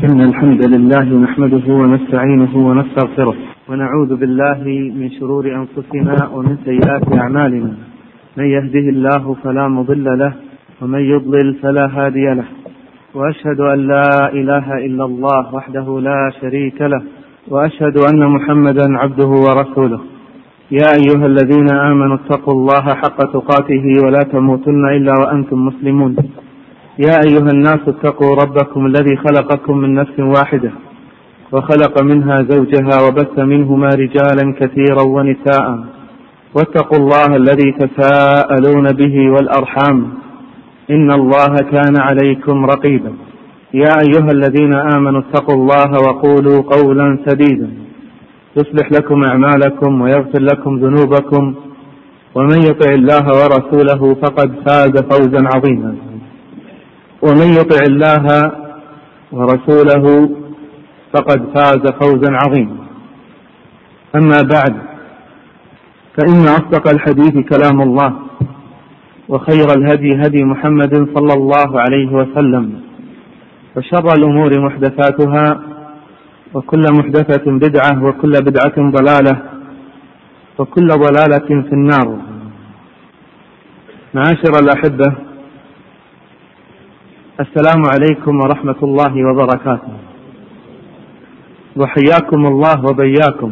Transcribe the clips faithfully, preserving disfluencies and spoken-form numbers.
إن الحمد لله نحمده ونستعينه ونستغفره ونعوذ بالله من شرور أنفسنا ومن سيئات أعمالنا. من يهده الله فلا مضل له ومن يضلل فلا هادي له، وأشهد أن لا إله إلا الله وحده لا شريك له، وأشهد أن محمدا عبده ورسوله. يا أيها الذين آمنوا اتقوا الله حق تقاته ولا تموتن إلا وأنتم مسلمون. يا أيها الناس اتقوا ربكم الذي خلقكم من نفس واحدة وخلق منها زوجها وبث منهما رجالا كثيرا ونساء، واتقوا الله الذي تساءلون به والأرحام إن الله كان عليكم رقيبا. يا أيها الذين آمنوا اتقوا الله وقولوا قولا سديدا يصلح لكم أعمالكم ويغفر لكم ذنوبكم، ومن يطع الله ورسوله فقد فاز فوزا عظيما. ومن يطع الله ورسوله فقد فاز فوزا عظيما. أما بعد، فإن أصدق الحديث كلام الله، وخير الهدي هدي محمد صلى الله عليه وسلم، وشر الأمور محدثاتها، وكل محدثة بدعة، وكل بدعة ضلالة، وكل ضلالة في النار. معاشر الأحبة، السلام عليكم ورحمة الله وبركاته، وحياكم الله وبياكم،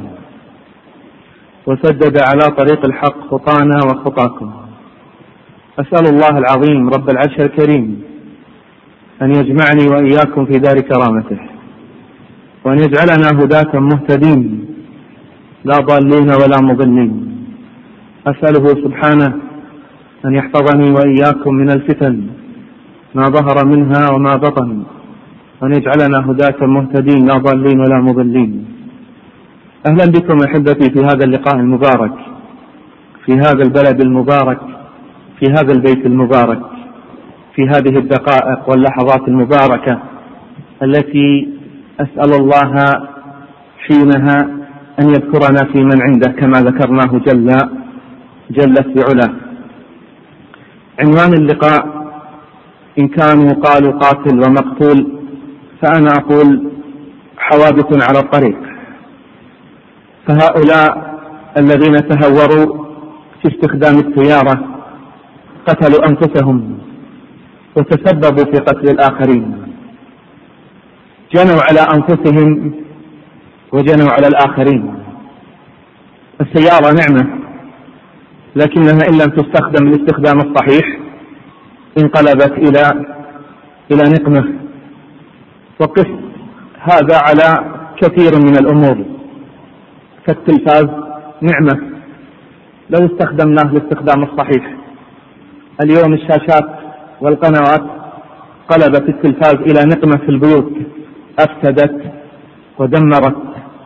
وسدد على طريق الحق خطانا وخطاكم. أسأل الله العظيم رب العرش الكريم أن يجمعني وإياكم في دار كرامته، وأن يجعلنا هداة مهتدين لا ضالين ولا مضلين. أسأله سبحانه أن يحفظني وإياكم من الفتن ما ظهر منها وما بطن، وأن يجعلنا هداة مهتدين لا ضالين ولا مضلين. أهلا بكم أحبتي في هذا اللقاء المبارك، في هذا البلد المبارك، في هذا البيت المبارك، في هذه الدقائق واللحظات المباركة التي أسأل الله حينها أن يذكرنا في من عنده كما ذكرناه جل جلت بعلاه. عنوان اللقاء إن كانوا قالوا قاتل ومقتول، فأنا أقول حوادث على الطريق. فهؤلاء الذين تهوروا في استخدام السيارة قتلوا أنفسهم وتسببوا في قتل الآخرين، جنوا على أنفسهم وجنوا على الآخرين. السيارة نعمة، لكنها إن لم تستخدم الاستخدام الصحيح انقلبت إلى إلى نقمة. وقف هذا على كثير من الأمور. فالتلفاز نعمة لو استخدمناه الاستخدام الصحيح. اليوم الشاشات والقنوات قلبت التلفاز إلى نقمة في البيوت، أفسدت ودمرت.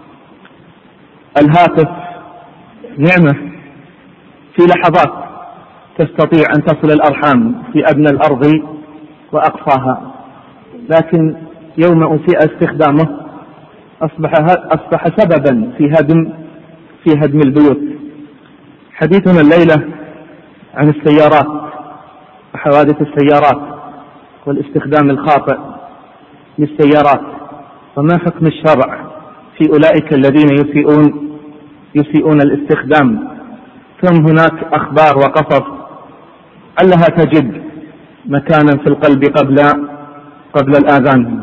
الهاتف نعمة، في لحظات تستطيع أن تصل الأرحام في أدنى الأرض وأقصاها، لكن يوم أسيء استخدامه أصبح أصبح سببا في هدم في هدم البيوت. حديثنا الليلة عن السيارات وحوادث السيارات والاستخدام الخاطئ للسيارات، وما حكم الشرع في أولئك الذين يسيئون يسيئون الاستخدام. ثم هناك أخبار وقصص علها تجد مكانا في القلب قبل قبل الآذان.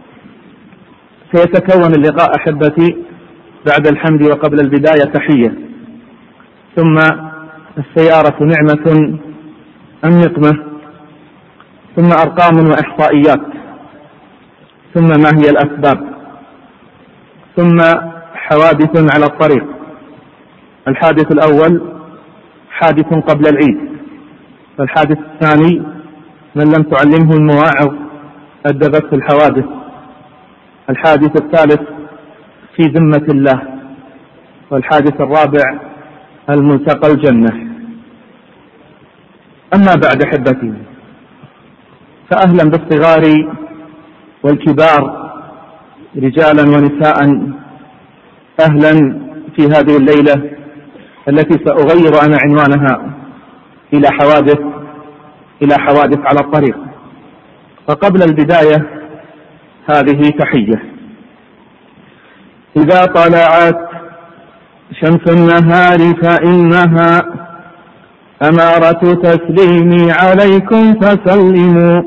سيتكون اللقاء أحبتي بعد الحمد وقبل البداية تحية، ثم السيارة نعمة أم نقمة، ثم أرقام وإحصائيات، ثم ما هي الأسباب، ثم حوادث على الطريق. الحادث الأول حادث قبل العيد، والحادث الثاني من لم تعلمه المواعظ أدبته الحوادث. الحادث الثالث في ذمة الله، والحادث الرابع الملتقى الجنة. أما بعد أحبتي، فأهلا بالصغار والكبار رجالا ونساء، أهلا في هذه الليلة التي سأغير أنا عنوانها إلى حوادث إلى حوادث على الطريق. فقبل البداية هذه تحية. إذا طلعت شمس النهار فإنها أمارة تسليمي عليكم فسلموا،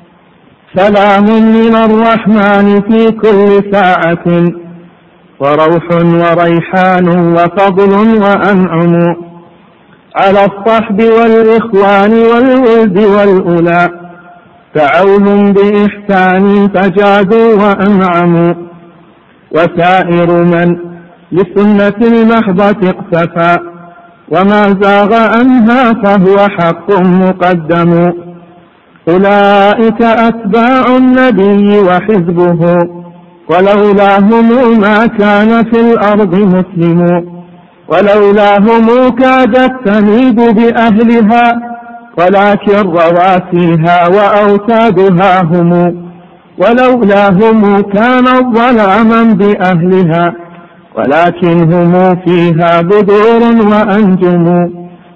سلام من الرحمن في كل ساعة، وروح وريحان وفضل وأنعم، على الصحب والإخوان والولد والأولى، دعوهم بإحسان فجادوا وأنعموا، وسائر من لسنة المحضة اقتفى وما زاغ عنها فهو حق مقدم، أولئك أتباع النبي وحزبه، ولولاهم ما كان في الأرض مسلم، ولولاهم كادت تميد بأهلها، ولكن رواسيها وأوتادها هم، ولولاهم كانت ظلاما بأهلها، ولكن هم فيها بدور وأنجم،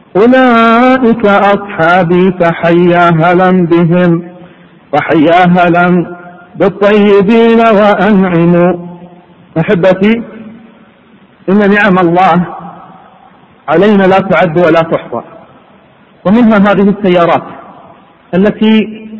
أولئك أصحابي فحيا هلا بهم، وحيا هلا بالطيبين وأنعموا. أحبتي، إن نعم الله علينا لا تعد ولا تحصى، ومنها هذه السيارات التي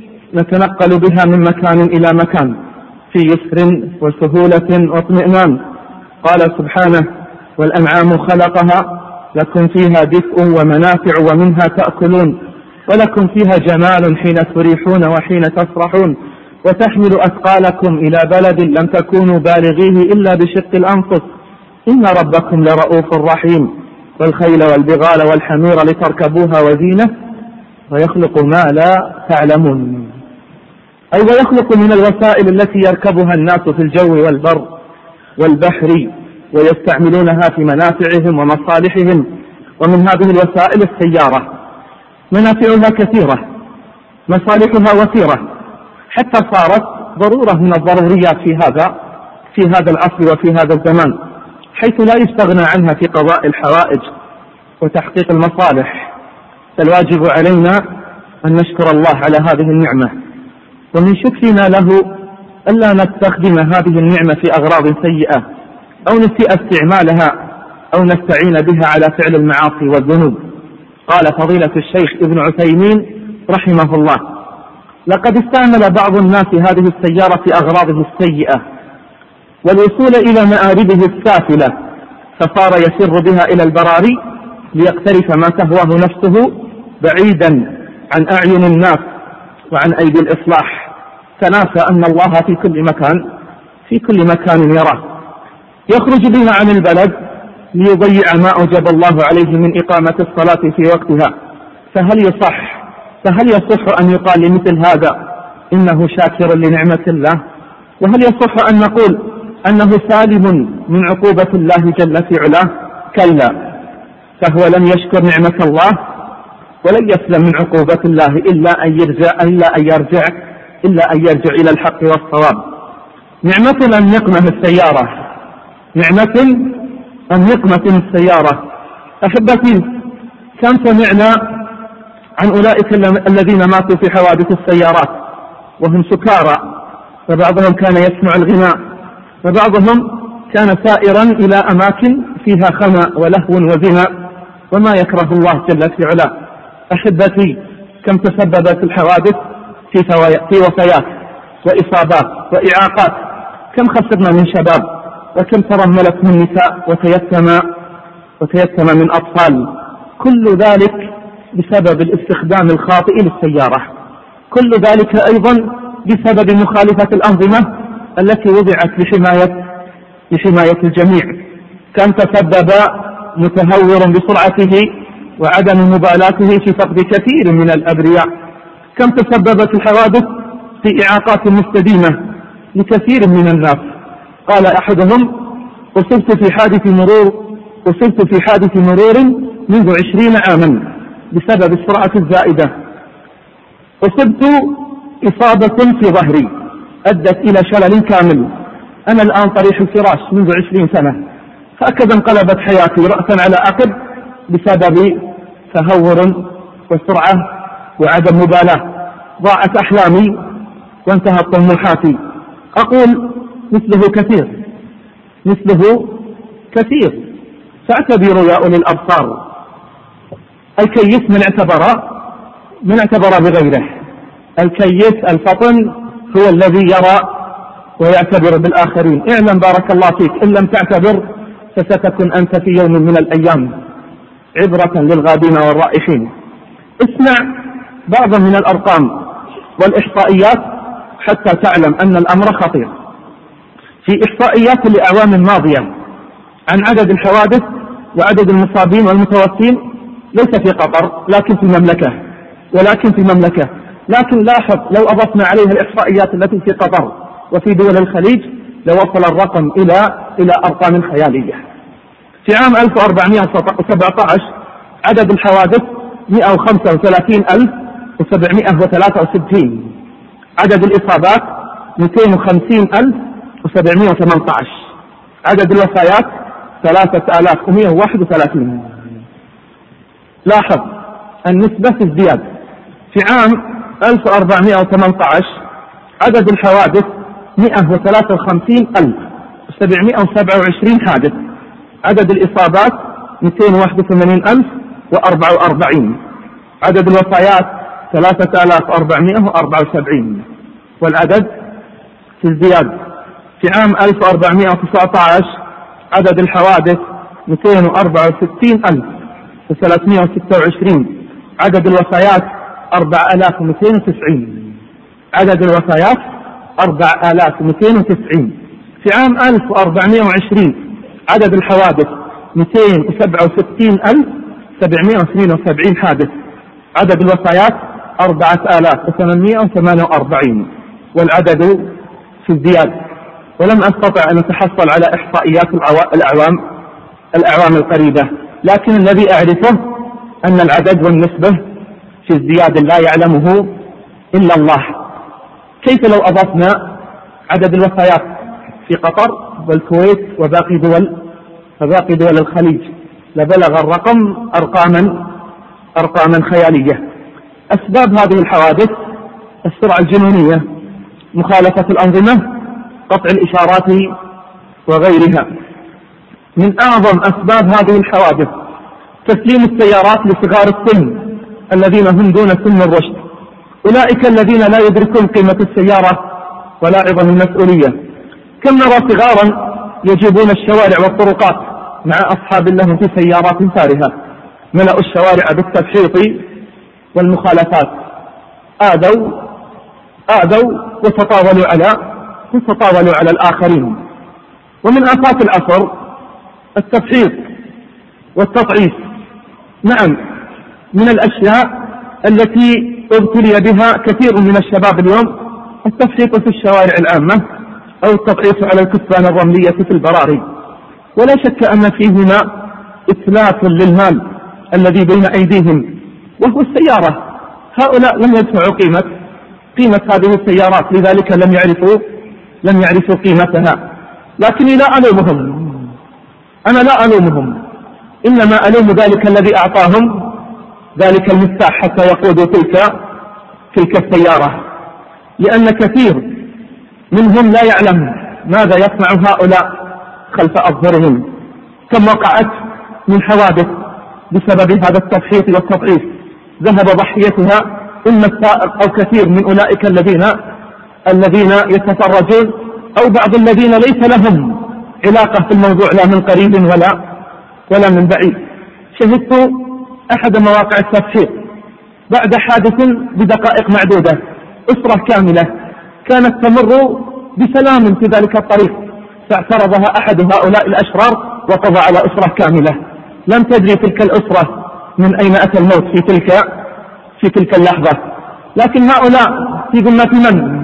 نتنقل بها من مكان إلى مكان في يسر وسهولة واطمئنان. قال سبحانه: والأنعام خلقها لكم فيها دفء ومنافع ومنها تأكلون، ولكم فيها جمال حين تريحون وحين تفرحون، وتحمل أثقالكم إلى بلد لم تكونوا بالغيه إلا بشق الأنفس، إن ربكم لرؤوف رحيم، والخيل والبغال والحمير لتركبوها وزينة، ويخلق ما لا تعلمون. أي ويخلق من الوسائل التي يركبها الناس في الجو والبر والبحر ويستعملونها في منافعهم ومصالحهم. ومن هذه الوسائل السيارة، منافعها كثيرة، مصالحها وفيرة، حتى صارت ضرورة من الضروريات في هذا في هذا العصر وفي هذا الزمان، حيث لا يستغنى عنها في قضاء الحوائج وتحقيق المصالح. فالواجب علينا أن نشكر الله على هذه النعمة، ومن شكرنا له ألا نستخدم هذه النعمة في أغراض سيئة أو نسيء استعمالها أو نستعين بها على فعل المعاصي والذنوب. قال فضيلة الشيخ ابن عثيمين رحمه الله: لقد استعمل بعض الناس هذه السيارة في أغراضه السيئة والوصول إلى مآربه السافلة، فصار يسر بها إلى البراري ليقترف ما تهواه نفسه بعيدا عن أعين الناس وعن أيدي الإصلاح، فناسى أن الله في كل مكان في كل مكان يراه. يخرج بها عن البلد ليضيع ما أوجب الله عليه من إقامة الصلاة في وقتها. فهل يصح فهل يصح أن يقال لمثل هذا إنه شاكر لنعمة الله؟ وهل يصح أن نقول أنه سالم من عقوبة الله جل في علاه؟ كلا، فهو لم يشكر نعمة الله ولن يسلم من عقوبة الله إلا أن يرجع إلا أن يرجع إلا أن يرجع إلى الحق والصواب. نعمة أن يقمه السيارة، نعمة أن يقمه السيارة. أحبتي، كم سمعنا عن أولئك الذين ماتوا في حوادث السيارات وهم سكارى، فبعضهم كان يسمع الغناء، وبعضهم كان سائرا إلى أماكن فيها خمأ ولهو وزنا وما يكره الله جل في علاه. أحبتي، كم تسببت الحوادث في وفيات وإصابات وإعاقات، كم خسرنا من شباب، وكم ترملت من نساء وتيتم وتيتم من أطفال، كل ذلك بسبب الاستخدام الخاطئ للسيارة، كل ذلك أيضا بسبب مخالفة الأنظمة التي وضعت لحماية لحماية الجميع. كم تسبب متهور بسرعته وعدم مبالاته في فقد كثير من الأبرياء. كم تسببت الحوادث في إعاقات مستديمة لكثير من الناس. قال أحدهم: أصبت في حادث مرور أصبت في حادث مرور منذ عشرين عاما بسبب السرعة الزائدة. أصبت إصابة في ظهري أدت إلى شلل كامل، أنا الآن طريح الفراش منذ عشرين سنة. هكذا انقلبت حياتي رأسا على عقب بسبب تهور وسرعة وعدم مبالاة. ضاعت أحلامي وانتهت طموحاتي. أقول مثله كثير مثله كثير فاعتبروا يا أولي الأبصار. الكيس من اعتبر من اعتبر بغيره. الكيس الفطن هو الذي يرى ويعتبر بالآخرين. اعلم بارك الله فيك إن لم تعتبر فستكون أنت في يوم من الأيام عبرة للغادين والرائحين. اسمع بعضا من الأرقام والإحصائيات حتى تعلم أن الأمر خطير. في إحصائيات الأعوام الماضية عن عدد الحوادث وعدد المصابين والمتوفين ليس في قطر لكن في المملكة ولكن في المملكة لكن لاحظ لو أضفنا عليها الإحصائيات التي في قطر وفي دول الخليج لوصل الرقم إلى إلى أرقام خيالية. في عام ألف وأربعمائة وسبعة عشر عدد الحوادث مئة وخمسة وثلاثين ألف وسبعمائة وثلاثة وستين، عدد الإصابات مئتين وخمسين ألف وسبعمائة وثمانية عشر، عدد الوفيات ثلاثة آلاف ومئة وواحد وثلاثين. لاحظ النسبة في ازدياد. في عام ألف وأربعمائة وثمانية عشر عدد الحوادث مئة وثلاثة وخمسين ألف وسبعمائة وسبعة وعشرين حادث، عدد الإصابات مئتين وواحد وثمانين ألف وأربعة وأربعين، عدد الوفيات ثلاثة آلاف وأربعمائة وأربعة وسبعين، والعدد في ازدياد. في عام ألف وأربعمائة وتسعة عشر عدد الحوادث مئتين وأربعة وستين ألف وثلاثمائة وستة وعشرين، عدد الوفيات أربعة آلاف ومئتين وتسعين، عدد الوفيات أربعة آلاف ومئتين وتسعين. في عام ألف وأربعمائة وعشرين عدد الحوادث مئتين وسبعة وستين ألف وسبعمائة واثنين وسبعين حادث، عدد الوفيات أربعة آلاف وثمانمائة وثمانية وأربعين، والعدد في ازدياد. ولم أستطع أن أتحصل على إحصائيات الأعوام الأعوام القريبة، لكن الذي أعرفه أن العدد والنسبة في ازدياد لا يعلمه إلا الله. كيف لو أضفنا عدد الوفيات في قطر والكويت وباقي دول وباقي دول الخليج لبلغ الرقم أرقاما أرقاما خيالية. أسباب هذه الحوادث السرعة الجنونية، مخالفة الأنظمة، قطع الإشارات وغيرها. من أعظم أسباب هذه الحوادث تسليم السيارات لصغار السن الذين هم دون سن الرشد، أولئك الذين لا يدركون قيمة السيارة ولا عظم المسؤولية. كم نرى صغارا يجيبون الشوارع والطرقات مع أصحاب لهم في سيارات فارهة، ملأوا الشوارع بالتفحيط والمخالفات، آذوا آذوا وتطاولوا على وتطاولوا على الآخرين. ومن آفات العصر التفحيط والتطعيس. نعم، من الأشياء التي ابتلي بها كثير من الشباب اليوم التفحيط في الشوارع العامة أو التطعيس على الكثبان الرملية في البراري. ولا شك أن فيهما إتلاف للمال الذي بين أيديهم وهو السيارة. هؤلاء لم يدفعوا قيمة قيمة هذه السيارات، لذلك لم يعرفوا لم يعرفوا قيمتها. لكني لا ألومهم، أنا لا ألومهم، إنما ألوم ذلك الذي أعطاهم ذلك المفتاح حتى يقودوا تلك تلك السيارة، لأن كثير منهم لا يعلم ماذا يصنع هؤلاء خلف أظهرهم. كم وقعت من حوادث بسبب هذا التفحيط والتضعيف ذهب ضحيتها إما السائق أو كثير من أولئك الذين الذين يتفرجون أو بعض الذين ليس لهم علاقة في الموضوع لا من قريب ولا ولا من بعيد. شهدت أحد مواقع التفحيط بعد حادث بدقائق معدودة، أسرة كاملة كانت تمر بسلام في ذلك الطريق، فاعترضها أحد هؤلاء الأشرار وقضى على أسرة كاملة. لم تدري تلك الأسرة من أين أتى الموت في تلك في تلك اللحظة. لكن هؤلاء في ذمة من؟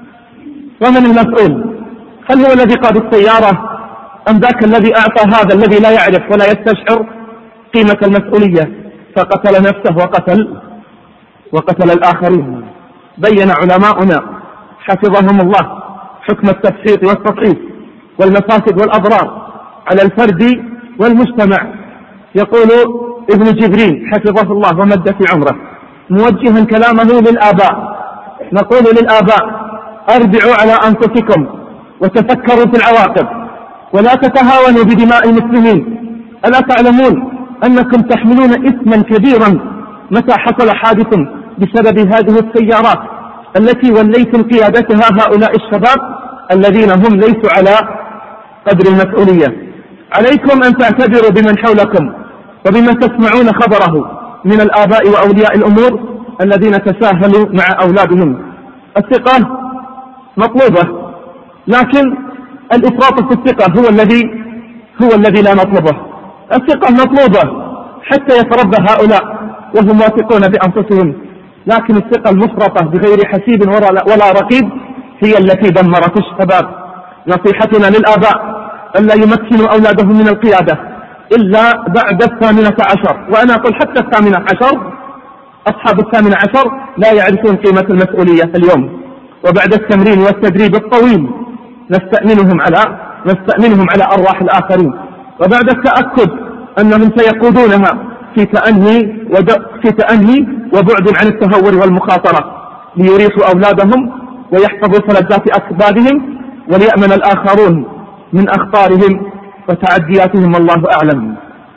ومن المسؤول؟ هل هو الذي قاد السيارة أم ذاك الذي أعطى هذا الذي لا يعرف ولا يستشعر قيمة المسؤولية فقتل نفسه وقتل وقتل الآخرين؟ بين علماؤنا حفظهم الله حكم التفحيط والتضعيف والمفاسد والأضرار على الفرد والمجتمع. يقول ابن جبرين حفظه الله ومد في عمره موجها كلامه للآباء، نقول للآباء أربعوا على أنفسكم وتفكروا في العواقب ولا تتهاونوا بدماء المسلمين. ألا تعلمون أنكم تحملون إثما كبيرا متى حصل حادث بسبب هذه السيارات التي وليتم قيادتها هؤلاء الشباب الذين هم ليسوا على قدر المسؤولية؟ عليكم أن تعتبروا بمن حولكم وبمن تسمعون خبره من الآباء وأولياء الأمور الذين تساهلوا مع أولادهم. الثقة مطلوبة، لكن الإفراط في الثقة هو الذي هو الذي لا نطلبه. الثقة مطلوبة حتى يتربى هؤلاء وهم واثقون بأنفسهم، لكن الثقة المفرطة بغير حسيب ولا رقيب هي التي دمرت الشباب. نصيحتنا للآباء ألا يمكنوا أولادهم من القيادة إلا بعد الثامنة عشر، وأنا أقول حتى الثامنة عشر. أصحاب الثامنة عشر لا يعرفون قيمة المسؤولية اليوم، وبعد التمرين والتدريب الطويل نستأمنهم على نستأمنهم على أرواح الآخرين، وبعد التأكد أنهم سيقودونها في تأني في تأني وبعد عن التهور والمخاطرة ليريحوا أولادهم ويحفظوا فلذات أكبادهم وليأمن الآخرون من أخطارهم وتعدياتهم والله أعلم.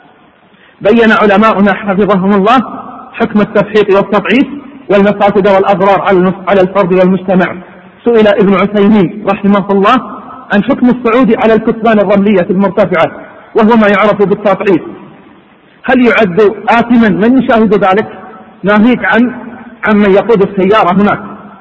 بين علماؤنا حفظهم الله حكم التفحيط والتضعيف والمفاسد والأضرار على الفرد والمجتمع. سئل ابن عثيمين رحمه الله عن حكم الصعود على الكثبان الرملية المرتفعة وهو ما يعرف بالتضعيف، هل يعد آثما من يشاهد ذلك؟ ناهيك عن عن من يقود السيارة هناك،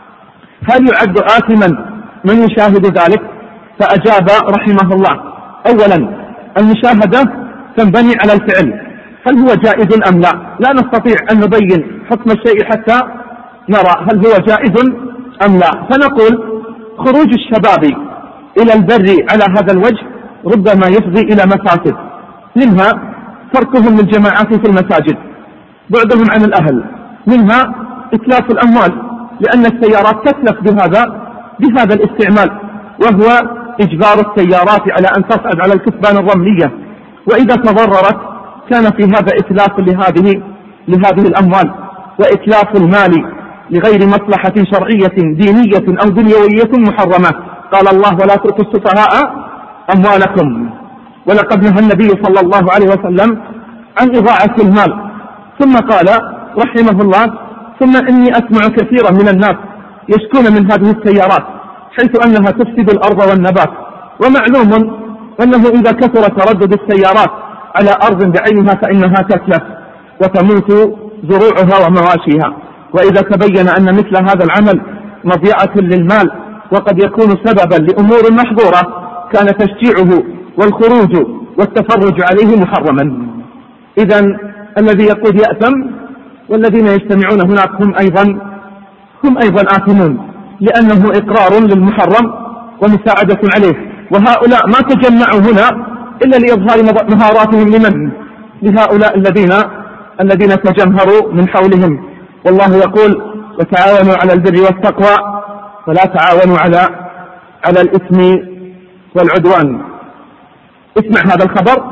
هل يعد آثما من يشاهد ذلك؟ فأجاب رحمه الله: أولا المشاهدة تنبني على الفعل، هل هو جائز أم لا؟ لا نستطيع أن نبين حكم الشيء حتى نرى هل هو جائز أم لا. فنقول خروج الشباب إلى البر على هذا الوجه ربما يفضي إلى مفاسد، منها تركهم للجماعات في المساجد، بعدهم عن الأهل، منها إتلاف الأموال لأن السيارات تتلف بهذا بهذا الاستعمال، وهو إجبار السيارات على أن تصعد على الكثبان الرملية، وإذا تضررت كان في هذا إتلاف لهذه لهذه الأموال وإتلاف المال لغير مصلحة شرعية دينية أو دنيوية محرمة. قال الله: ولا تؤتوا السفهاء أموالكم. ولقد نهى النبي صلى الله عليه وسلم عن إضاعة المال. ثم قال رحمه الله: ثم إني أسمع كثيرا من الناس يشكون من هذه السيارات حيث أنها تفسد الأرض والنبات، ومعلوم أنه إذا كثر تردد السيارات على أرض بعينها فإنها تتلف وتموت زروعها ومواشيها، وإذا تبين أن مثل هذا العمل مضيعة للمال وقد يكون سببا لأمور محظورة كان تشجيعه والخروج والتفرج عليه محرما. إذن الذي يقود يأثم، والذين يجتمعون هناك هم أيضا هم أيضا آثمون، لأنه إقرار للمحرم ومساعدة عليه. وهؤلاء ما تجمعوا هنا إلا لإظهار مهاراتهم لمن؟ لهؤلاء الذين الذين تجمهروا من حولهم. والله يقول: وتعاونوا على البر والتقوى ولا تعاونوا على على الإثم والعدوان. اسمع هذا الخبر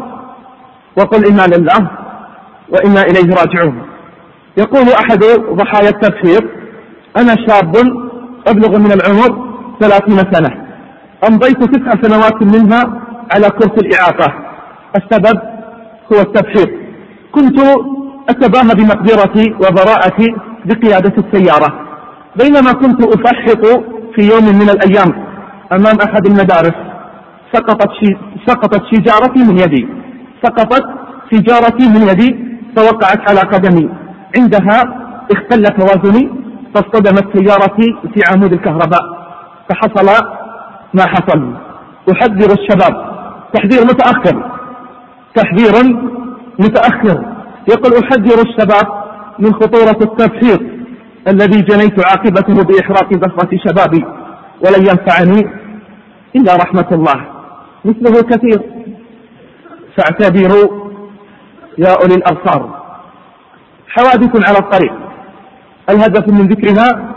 وقل إنا لله وإنا إليه راجعون. يقول أحد ضحايا التبشير: أنا شاب أبلغ من العمر ثلاثين سنة، أمضيت تسع سنوات منها على كرسي الإعاقة، السبب هو التبشير. كنت أتباهى بمقدرتي وبراءتي بقيادة السيارة، بينما كنت أفحط في يوم من الأيام أمام أحد المدارس سقطت شي سقطت شجارتي من يدي سقطت شجارتي من يدي فوقعت على قدمي، عندها اختل توازني فاصطدمت سيارتي في عمود الكهرباء فحصل ما حصل. أحذر الشباب تحذير متأخر تحذير متأخر يقول: أحذر الشباب من خطورة التبحير الذي جنيت عاقبته بإحراق ذرة شبابي، ولن ينفعني إلا رحمة الله، مثله كثير، فاعتبروا يا أولي الأبصار. حوادث على الطريق، الهدف من ذكرها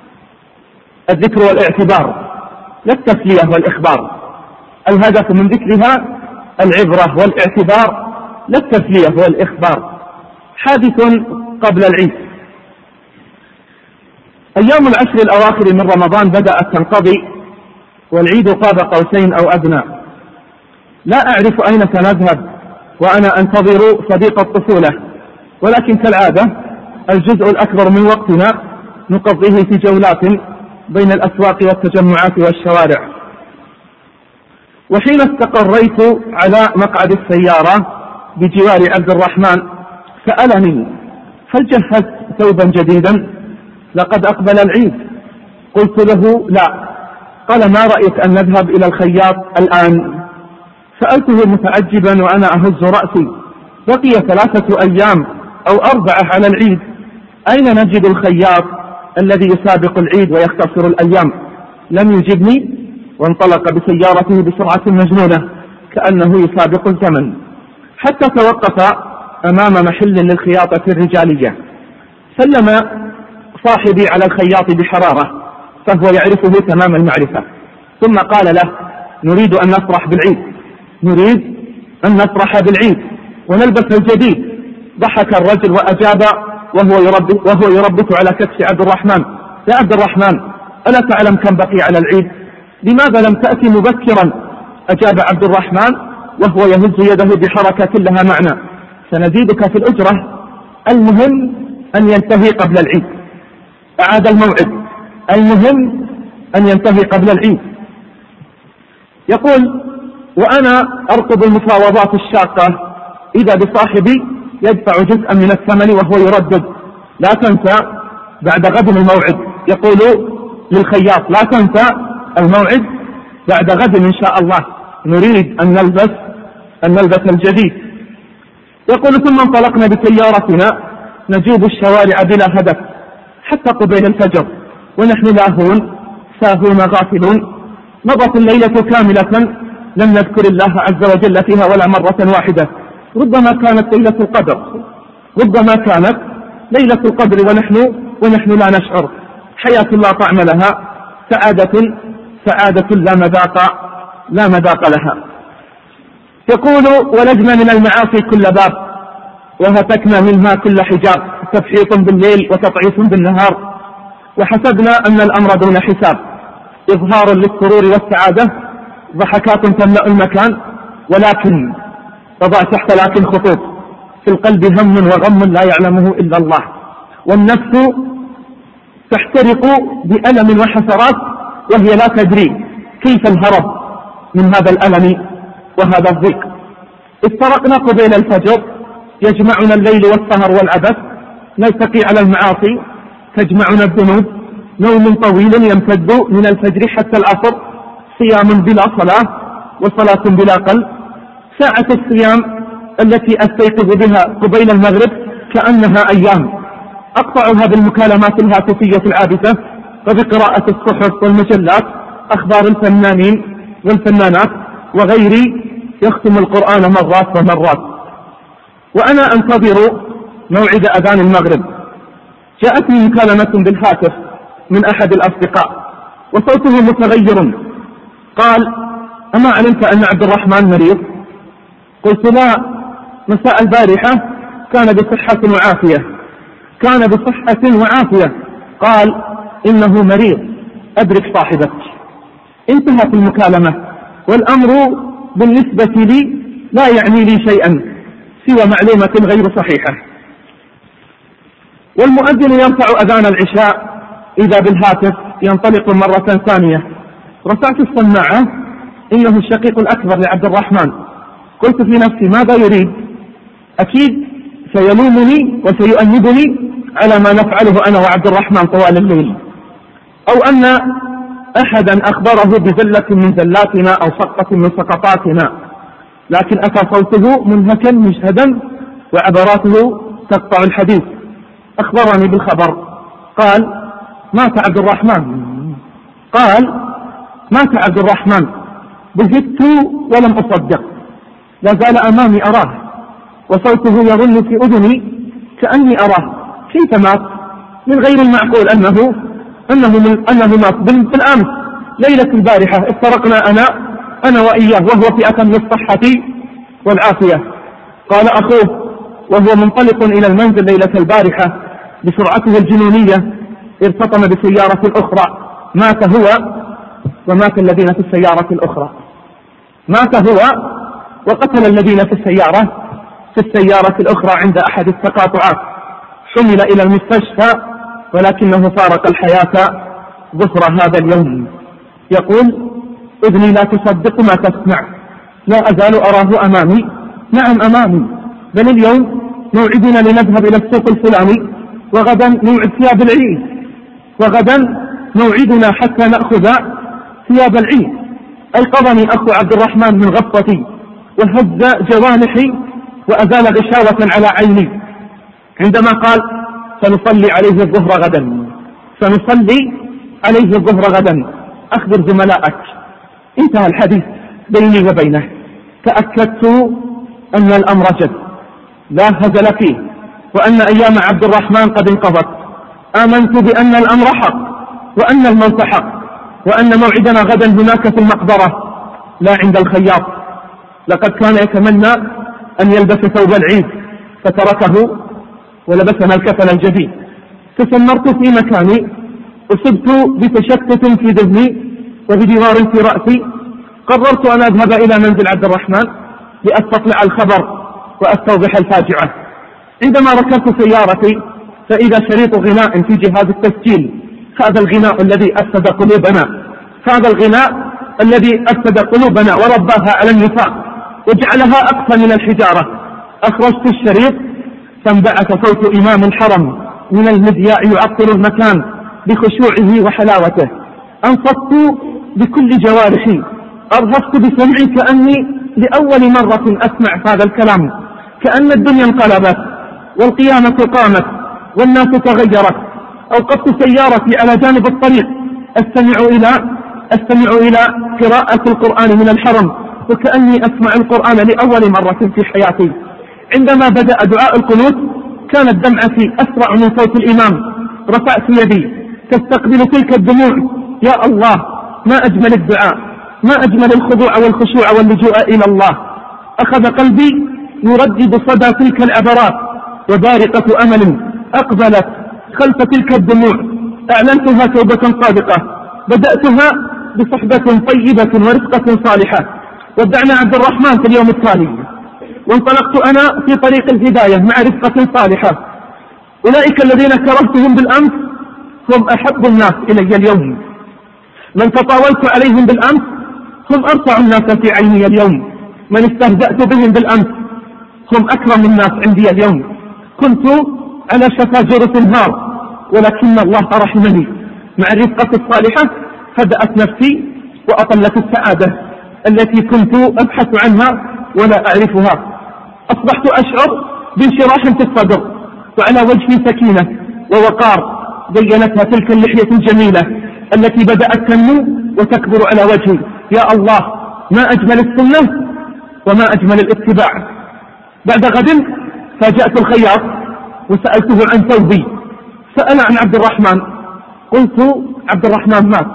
الذكر والاعتبار لا التسلية والإخبار. الهدف من ذكرها العبرة والاعتبار لا التسلية والإخبار. حادث قبل العيد، أيام العشر الأواخر من رمضان بدأت تنقضي والعيد قاب قوسين أو أدنى. لا أعرف أين سنذهب وأنا أنتظر صديق الطفولة، ولكن كالعادة الجزء الأكبر من وقتنا نقضيه في جولات بين الأسواق والتجمعات والشوارع. وحين استقريت على مقعد السيارة بجوار عبد الرحمن سألني: هل جهزت ثوبا جديدا؟ لقد أقبل العيد. قلت له: لا. قال: ما رأيك أن نذهب إلى الخياط الآن؟ سألته متعجبا وأنا أهز رأسي: بقي ثلاثة أيام أو أربعة على العيد، أين نجد الخياط الذي يسابق العيد ويختصر الأيام؟ لم يجبني وانطلق بسيارته بسرعة مجنونة كأنه يسابق الزمن، حتى توقف أمام محل للخياطة الرجالية. سلم صاحبي على الخياط بحرارة فهو يعرفه تمام المعرفة، ثم قال له: نريد أن نفرح بالعيد، نريد أن نفرح بالعيد ونلبس الجديد. ضحك الرجل وأجاب وهو يربط, وهو يربط على كتف عبد الرحمن: يا عبد الرحمن، ألا تعلم كم بقي على العيد؟ لماذا لم تأتي مبكرا؟ أجاب عبد الرحمن وهو يهز يده بحركة لها معنى: سنزيدك في الأجرة، المهم أن ينتهي قبل العيد. أعاد الموعد: المهم أن ينتهي قبل العيد. يقول: وأنا أرقب المفاوضات الشاقة إذا بصاحبي يدفع جزءا من الثمن وهو يردد: لا تنسى بعد غد الموعد. يقول للخياط: لا تنسى الموعد بعد غد إن شاء الله، نريد أن نلبس أن نلبس الجديد. يقول: ثم انطلقنا بسيارتنا نجوب الشوارع بلا هدف حتى قبيل الفجر ونحن لاهون ساهون غافلون. مضت الليلة كاملة لم نذكر الله عز وجل فيها ولا مرة واحدة. ربما كانت ليلة القدر، ربما كانت ليلة القدر ونحن ونحن لا نشعر. حياة لا طعم لها، سعادة سعادة لا مذاق لا مذاق لها. يقول: ولجنا من المعاصي كل باب وهتكنا منها كل حجاب، تفحيط بالليل وتطعيف بالنهار، وحسبنا أن الأمر دون حساب، إظهار للسرور والسعادة، ضحكات تملأ المكان، ولكن تضع تحت لكن خطوط، في القلب هم وغم لا يعلمه إلا الله، والنفس تحترق بألم وحسرات وهي لا تدري كيف الهرب من هذا الألم وهذا الضيق. افترقنا قبيل الفجر، يجمعنا الليل والسهر والعبث، نلتقي على المعاصي، تجمعنا الذنوب، نوم طويل يمتد من الفجر حتى العصر، صيام بلا صلاة وصلاة بلا قلب، ساعة الصيام التي أستيقظ بها قبيل المغرب كأنها أيام، أقطعها بالمكالمات الهاتفية العابثة وبقراءة الصحف والمجلات، أخبار الفنانين والفنانات وغيري، يختم القرآن مرات ومرات. وأنا أنتظر موعد أذان المغرب جاءتني مكالمة بالهاتف من أحد الأصدقاء وصوته متغير، قال: أما علمت أن عبد الرحمن مريض؟ قلت: لا، مساء البارحة كان بصحة وعافية كان بصحة وعافية قال: إنه مريض، أدرك صاحبك. انتهت المكالمة، والأمر بالنسبة لي لا يعني لي شيئا سوى معلومة غير صحيحة. والمؤذن يرفع أذان العشاء إذا بالهاتف ينطلق مرة ثانية. رفعت السماعة، إنه الشقيق الأكبر لعبد الرحمن. قلت في نفسي: ماذا يريد؟ أكيد سيلومني وسيؤنبني على ما نفعله أنا وعبد الرحمن طوال الليل، أو أن أحدا أخبره بزلة من زلاتنا أو سقطة من سقطاتنا. لكن أتى صوته منهكا مجهدا وعبراته تقطع الحديث. أخبرني بالخبر، قال: مات عبد الرحمن. قال: مات عبد الرحمن. بهت ولم أصدق، لا زال أمامي أراه وصوته يرن في أذني كأني أراه. كيف مات؟ من غير المعقول أنه أنه, من أنه مات بالأمس ليلة البارحة افترقنا أنا أنا وإياه وهو في أتم الصحة والعافية. قال أخوه وهو منطلق إلى المنزل ليلة البارحة بسرعته الجنونية: ارتطم بسيارة أخرى، مات هو ومات الذين في السيارة الأخرى، مات هو وقتل الذين في السيارة في السيارة الأخرى عند أحد التقاطعات. حمل إلى المستشفى ولكنه فارق الحياة ظهر هذا اليوم. يقول: ابني لا تصدق ما تسمع، لا أزال أراه أمامي. نعم أمامي، بل اليوم موعدنا لنذهب إلى السوق الفلاني، وغدا موعد ثياب العيد، وغدا موعدنا حتى نأخذ ثياب العيد. أيقظني أخو عبد الرحمن من غفوتي وهز جوانحي وأزال غشاوة على عيني عندما قال: سنصلي عليه الظهر غدا، سنصلي عليه الظهر غدا، أخبر زملائك. انتهى الحديث بيني وبينه. تأكدت أن الأمر جد لا هزل فيه، وأن أيام عبد الرحمن قد انقضت. آمنت بأن الأمر حق، وأن الموت حق، وأن موعدنا غدا هناك في المقبرة لا عند الخياط. لقد كان يتمنى أن يلبس ثوب العيد فتركه ولبسنا الكفن الجديد. تسمرت في مكاني، أصبت بتشتت في ذهني وبدوار في رأسي. قررت أن أذهب إلى منزل عبد الرحمن لأستطلع الخبر وأستوضح الفاجعة. عندما ركبت سيارتي فإذا شريط غناء في جهاز التسجيل، هذا الغناء الذي أفسد قلوبنا، هذا الغناء الذي أفسد قلوبنا ورباها على النفاق وجعلها أقسى من الحجارة. أخرجت الشريط فانبعث صوت إمام الحرم من المذياع يعطر المكان بخشوعه وحلاوته. أنصت بكل جوارحي، أرهفت بسمعي كأني لأول مرة أسمع هذا الكلام، كأن الدنيا انقلبت والقيامة قامت والناس تغيرت. أوقفت سيارتي على جانب الطريق أستمع إلى أستمع إلى قراءة القرآن من الحرم، وكأني أسمع القرآن لأول مرة في حياتي. عندما بدأ دعاء القنوت كانت دمعتي أسرع من صوت الإمام. رفعت يدي تستقبل تلك الدموع. يا الله، ما أجمل الدعاء، ما أجمل الخضوع والخشوع واللجوء إلى الله. أخذ قلبي يردد صدى تلك العبرات، وبارقة أمل أقبلت خلف تلك الدموع. أعلنتها توبة صادقة، بدأتها بصحبة طيبة ورفقة صالحة. ودعنا عبد الرحمن في اليوم التالي، وانطلقت أنا في طريق الهداية مع رفقة صالحة. أولئك الذين كرهتهم بالأمس هم أحب الناس إلي اليوم، من تطاولت عليهم بالأمس هم أرفع الناس في عيني اليوم، من استهزأت بهم بالأمس هم أكرم الناس عندي اليوم. كنت على شفا جرف النار ولكن الله رحمني. مع الرفقة الصالحة هدأت نفسي وأطلت السعادة التي كنت أبحث عنها ولا أعرفها. أصبحت أشعر بانشراح في الصدر وعلى وجهي سكينة ووقار زينتها تلك اللحية الجميلة التي بدأت تنمو وتكبر على وجهي. يا الله، ما أجمل السنة وما أجمل الاتباع. بعد غد فاجأت الخياط وسألته عن ثوبي. سأل عن عبد الرحمن، قلت عبد الرحمن مات.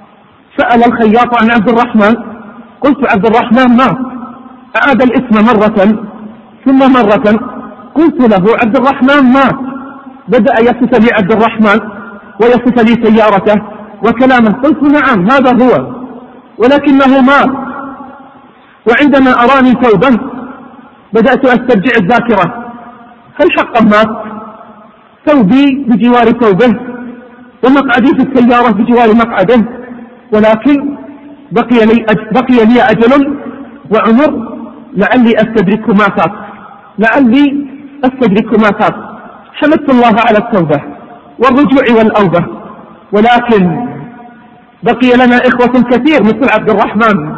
سأل الخياط عن عبد الرحمن، قلت عبد الرحمن مات. أعاد الاسم مرة ثم مرة، قلت له عبد الرحمن مات. بدأ يصف لي عبد الرحمن ويصف لي سيارته وكلامه. قلت نعم هذا هو، ولكنه مات. وعندما أراني ثوبه بدأت أسترجع الذاكرة. هل حقا مات؟ ثوبي بجوار ثوبه ومقعدي في السيارة بجوار مقعده، ولكن بقي لي, أج... بقي لي أجل وعمر لعلي أستدرك ما فات، لعلي أستدرك ما فات. حمدت الله على التوبة والرجوع والأوبة، ولكن بقي لنا إخوة كثير مثل عبد الرحمن،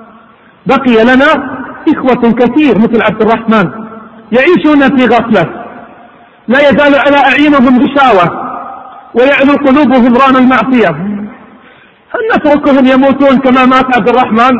بقي لنا إخوة كثير مثل عبد الرحمن يعيشون في غفلة، لا يزال على أعينهم غشاوة ويعلو قلوبهم ران المعصية. هل نتركهم يموتون كما مات عبد الرحمن؟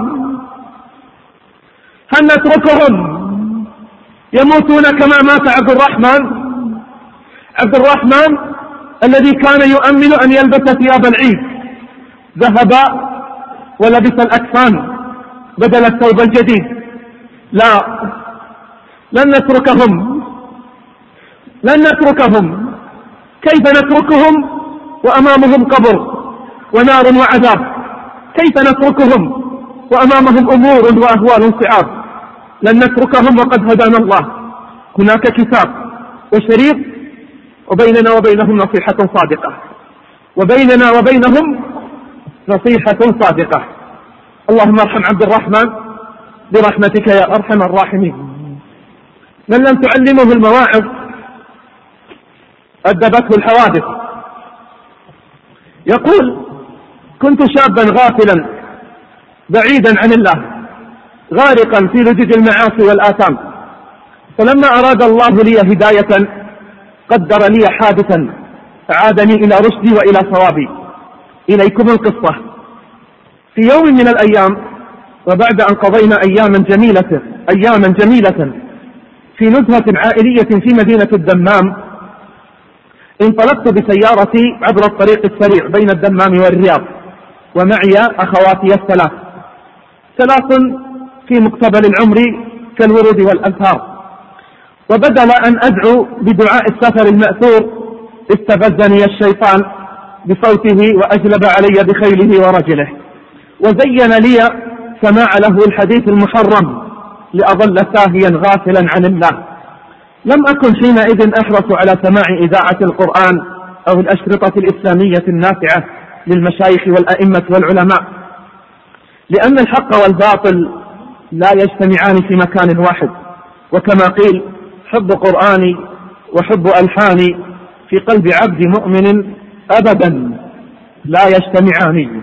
هل نتركهم يموتون كما مات عبد الرحمن؟ عبد الرحمن الذي كان يؤمل أن يلبس ثياب العيد ذهب ولبس الأكفان بدل الثوب الجديد. لا، لن نتركهم، لن نتركهم. كيف نتركهم وأمامهم قبر ونار وعذاب، كيف نتركهم وأمامهم أمور وأهوال صعاب؟ لن نتركهم وقد هدانا الله. هناك كتاب وشريط، وبيننا وبينهم نصيحة صادقة، وبيننا وبينهم نصيحة صادقة. اللهم ارحم عبد الرحمن برحمتك يا أرحم الراحمين. من لم تعلمه المواعظ أدبته الحوادث. يقول: كنت شابا غافلا بعيدا عن الله، غارقا في لجج المعاصي والآثام، فلما أراد الله لي هداية قدر لي حادثا عادني إلى رشدي وإلى صوابي. إليكم القصة. في يوم من الأيام، وبعد أن قضينا أياما جميلة أياما جميلة في نزهة عائلية في مدينة الدمام، انطلقت بسيارتي عبر الطريق السريع بين الدمام والرياض، ومعي أخواتي الثلاث، ثلاث في مقتبل العمر كالورود والأزهار. وبدل أن أدعو بدعاء السفر المأثور استفزني الشيطان بصوته وأجلب علي بخيله ورجله، وزين لي سماع له الحديث المحرم لأظل ساهيا غافلا عن الله. لم أكن حينئذ أحرص على سماع إذاعة القرآن أو الأشرطة الإسلامية النافعة للمشايخ والأئمة والعلماء، لأن الحق والباطل لا يجتمعان في مكان واحد، وكما قيل: حب قرآني وحب ألحاني في قلب عبد مؤمن أبدا لا يجتمعان.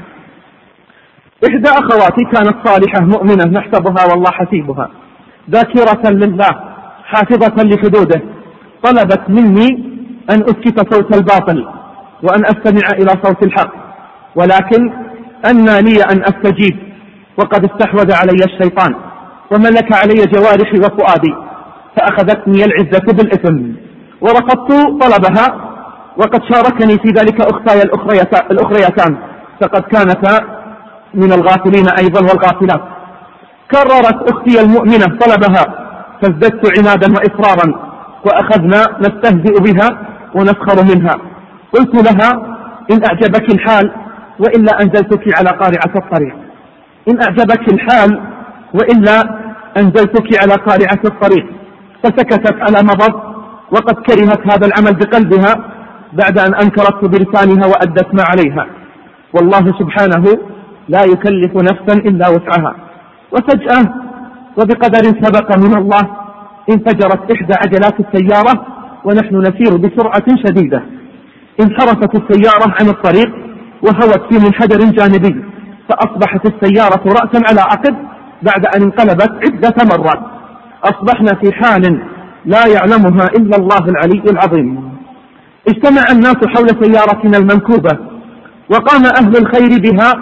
إحدى أخواتي كانت صالحة مؤمنة نحسبها والله حسيبها، ذاكرة لله حافظة لحدوده، طلبت مني أن أسكت صوت الباطل وأن أستمع إلى صوت الحق، ولكن أنى لي أن أستجيب، وقد استحوذ علي الشيطان وملك علي جوارحي وفؤادي، فأخذتني العزة بالإثم ورفضت طلبها، وقد شاركني في ذلك أختاي الأخريتان، فقد كانتا من الغافلين أيضا والغافلات. كررت أختي المؤمنة طلبها، فازددت عنادا وإصرارا، وأخذنا نستهزئ بها ونسخر منها. قلت لها: إن أعجبك الحال وإلا أنزلتك على قارعة الطريق، إن أعجبك الحال وإلا أنزلتك على قارعة الطريق. فسكتت على مضض، وقد كرهت هذا العمل بقلبها بعد أن أنكرت بلسانها وأدت ما عليها. والله سبحانه لا يكلف نفسا إلا وسعها. وفجأة وبقدر سبق من الله انفجرت إحدى عجلات السيارة ونحن نسير بسرعة شديدة. انحرفت السيارة عن الطريق وهوت في منحدر جانبي، فأصبحت السيارة رأسا على عقب بعد أن انقلبت عدة مرات. أصبحنا في حال لا يعلمها إلا الله العلي العظيم. اجتمع الناس حول سيارتنا المنكوبة، وقام أهل الخير بها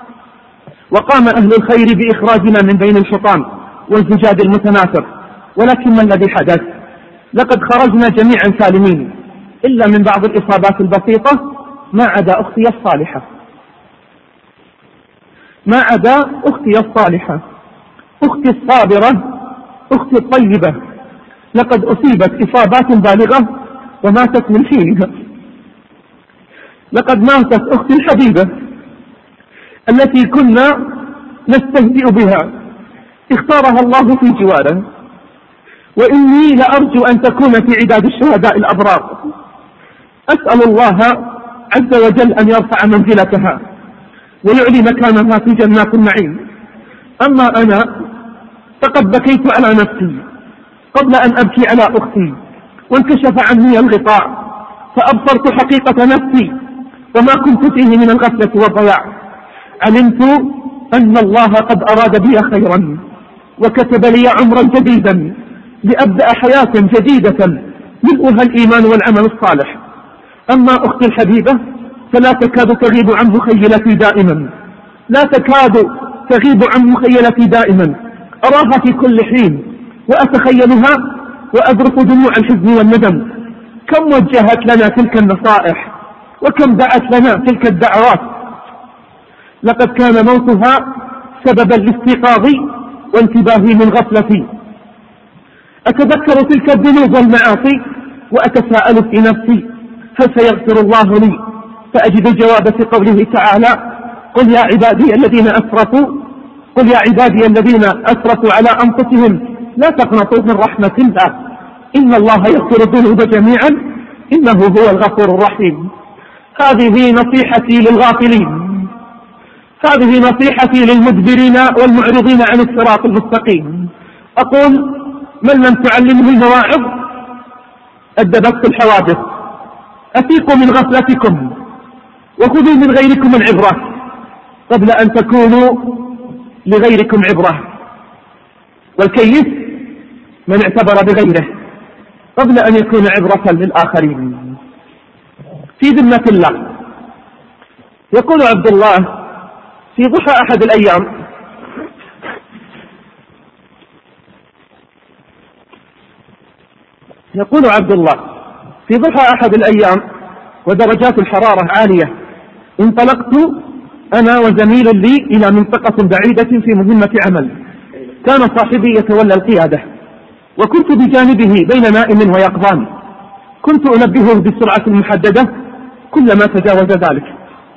وقام أهل الخير بإخراجنا من بين الحطام والزجاج المتناثر. ولكن ما الذي حدث؟ لقد خرجنا جميعا سالمين إلا من بعض الإصابات البسيطة، ما عدا أختي الصالحة ما عدا أختي الصالحة أختي الصابرة، أختي الطيبة، لقد أصيبت إصابات بالغة وماتت من حينها. لقد ماتت أختي الحبيبة التي كنا نستهزئ بها، اختارها الله في جواره، وإني لأرجو أن تكون في عداد الشهداء الأبرار. أسأل الله عز وجل أن يرفع منزلتها ويعلي مكانها في جنات النعيم. أما أنا فقد بكيت على نفسي قبل أن أبكي على أختي، وانكشف عني الغطاء فأبصرت حقيقة نفسي وما كنت فيه من الغفلة والضياع. علمت أن الله قد أراد بي خيرا وكتب لي عمرا جديدا لأبدأ حياة جديدة ملؤها الإيمان والعمل الصالح. أما أختي الحبيبة فلا تكاد تغيب عن مخيلتي دائما لا تكاد تغيب عن مخيلتي دائما أراها في كل حين وأتخيلها وأذرف دموع الحزن والندم. كم وجهت لنا تلك النصائح وكم دعت لنا تلك الدعوات. لقد كان موتها سببا لاستيقاظي وانتباهي من غفلتي. أتذكر تلك الذنوب والمعاصي وأتساءل في نفسي: هل سيغفر الله لي فأجد الجواب في قوله تعالى: قل يا عبادي الذين أسرفوا قل يا عبادي الذين أسرفوا على أنفسهم لا تقنطوا من رحمة الله إن الله يغفر الذنوب جميعا إنه هو الغفور الرحيم. هذه نصيحتي للغافلين، هذه نصيحتي للمدبرين والمعرضين عن الصراط المستقيم. أقول: من لم تعلمه المواعظ أدبته الحوادث. أفيقوا من غفلتكم وخذوا من غيركم العبرة قبل أن تكونوا لغيركم عبرة. والكيس من اعتبر بغيره قبل أن يكون عبرة للآخرين. في ذمة الله. يقول عبد الله في ضحى أحد الأيام: يقول عبد الله في ضحى أحد الأيام ودرجات الحرارة عالية، انطلقت أنا وزميل لي إلى منطقة بعيدة في مهمة عمل. كان صاحبي يتولى القيادة وكنت بجانبه بين نائم ويقظان. كنت أنبهه بالسرعة المحددة كلما تجاوز ذلك.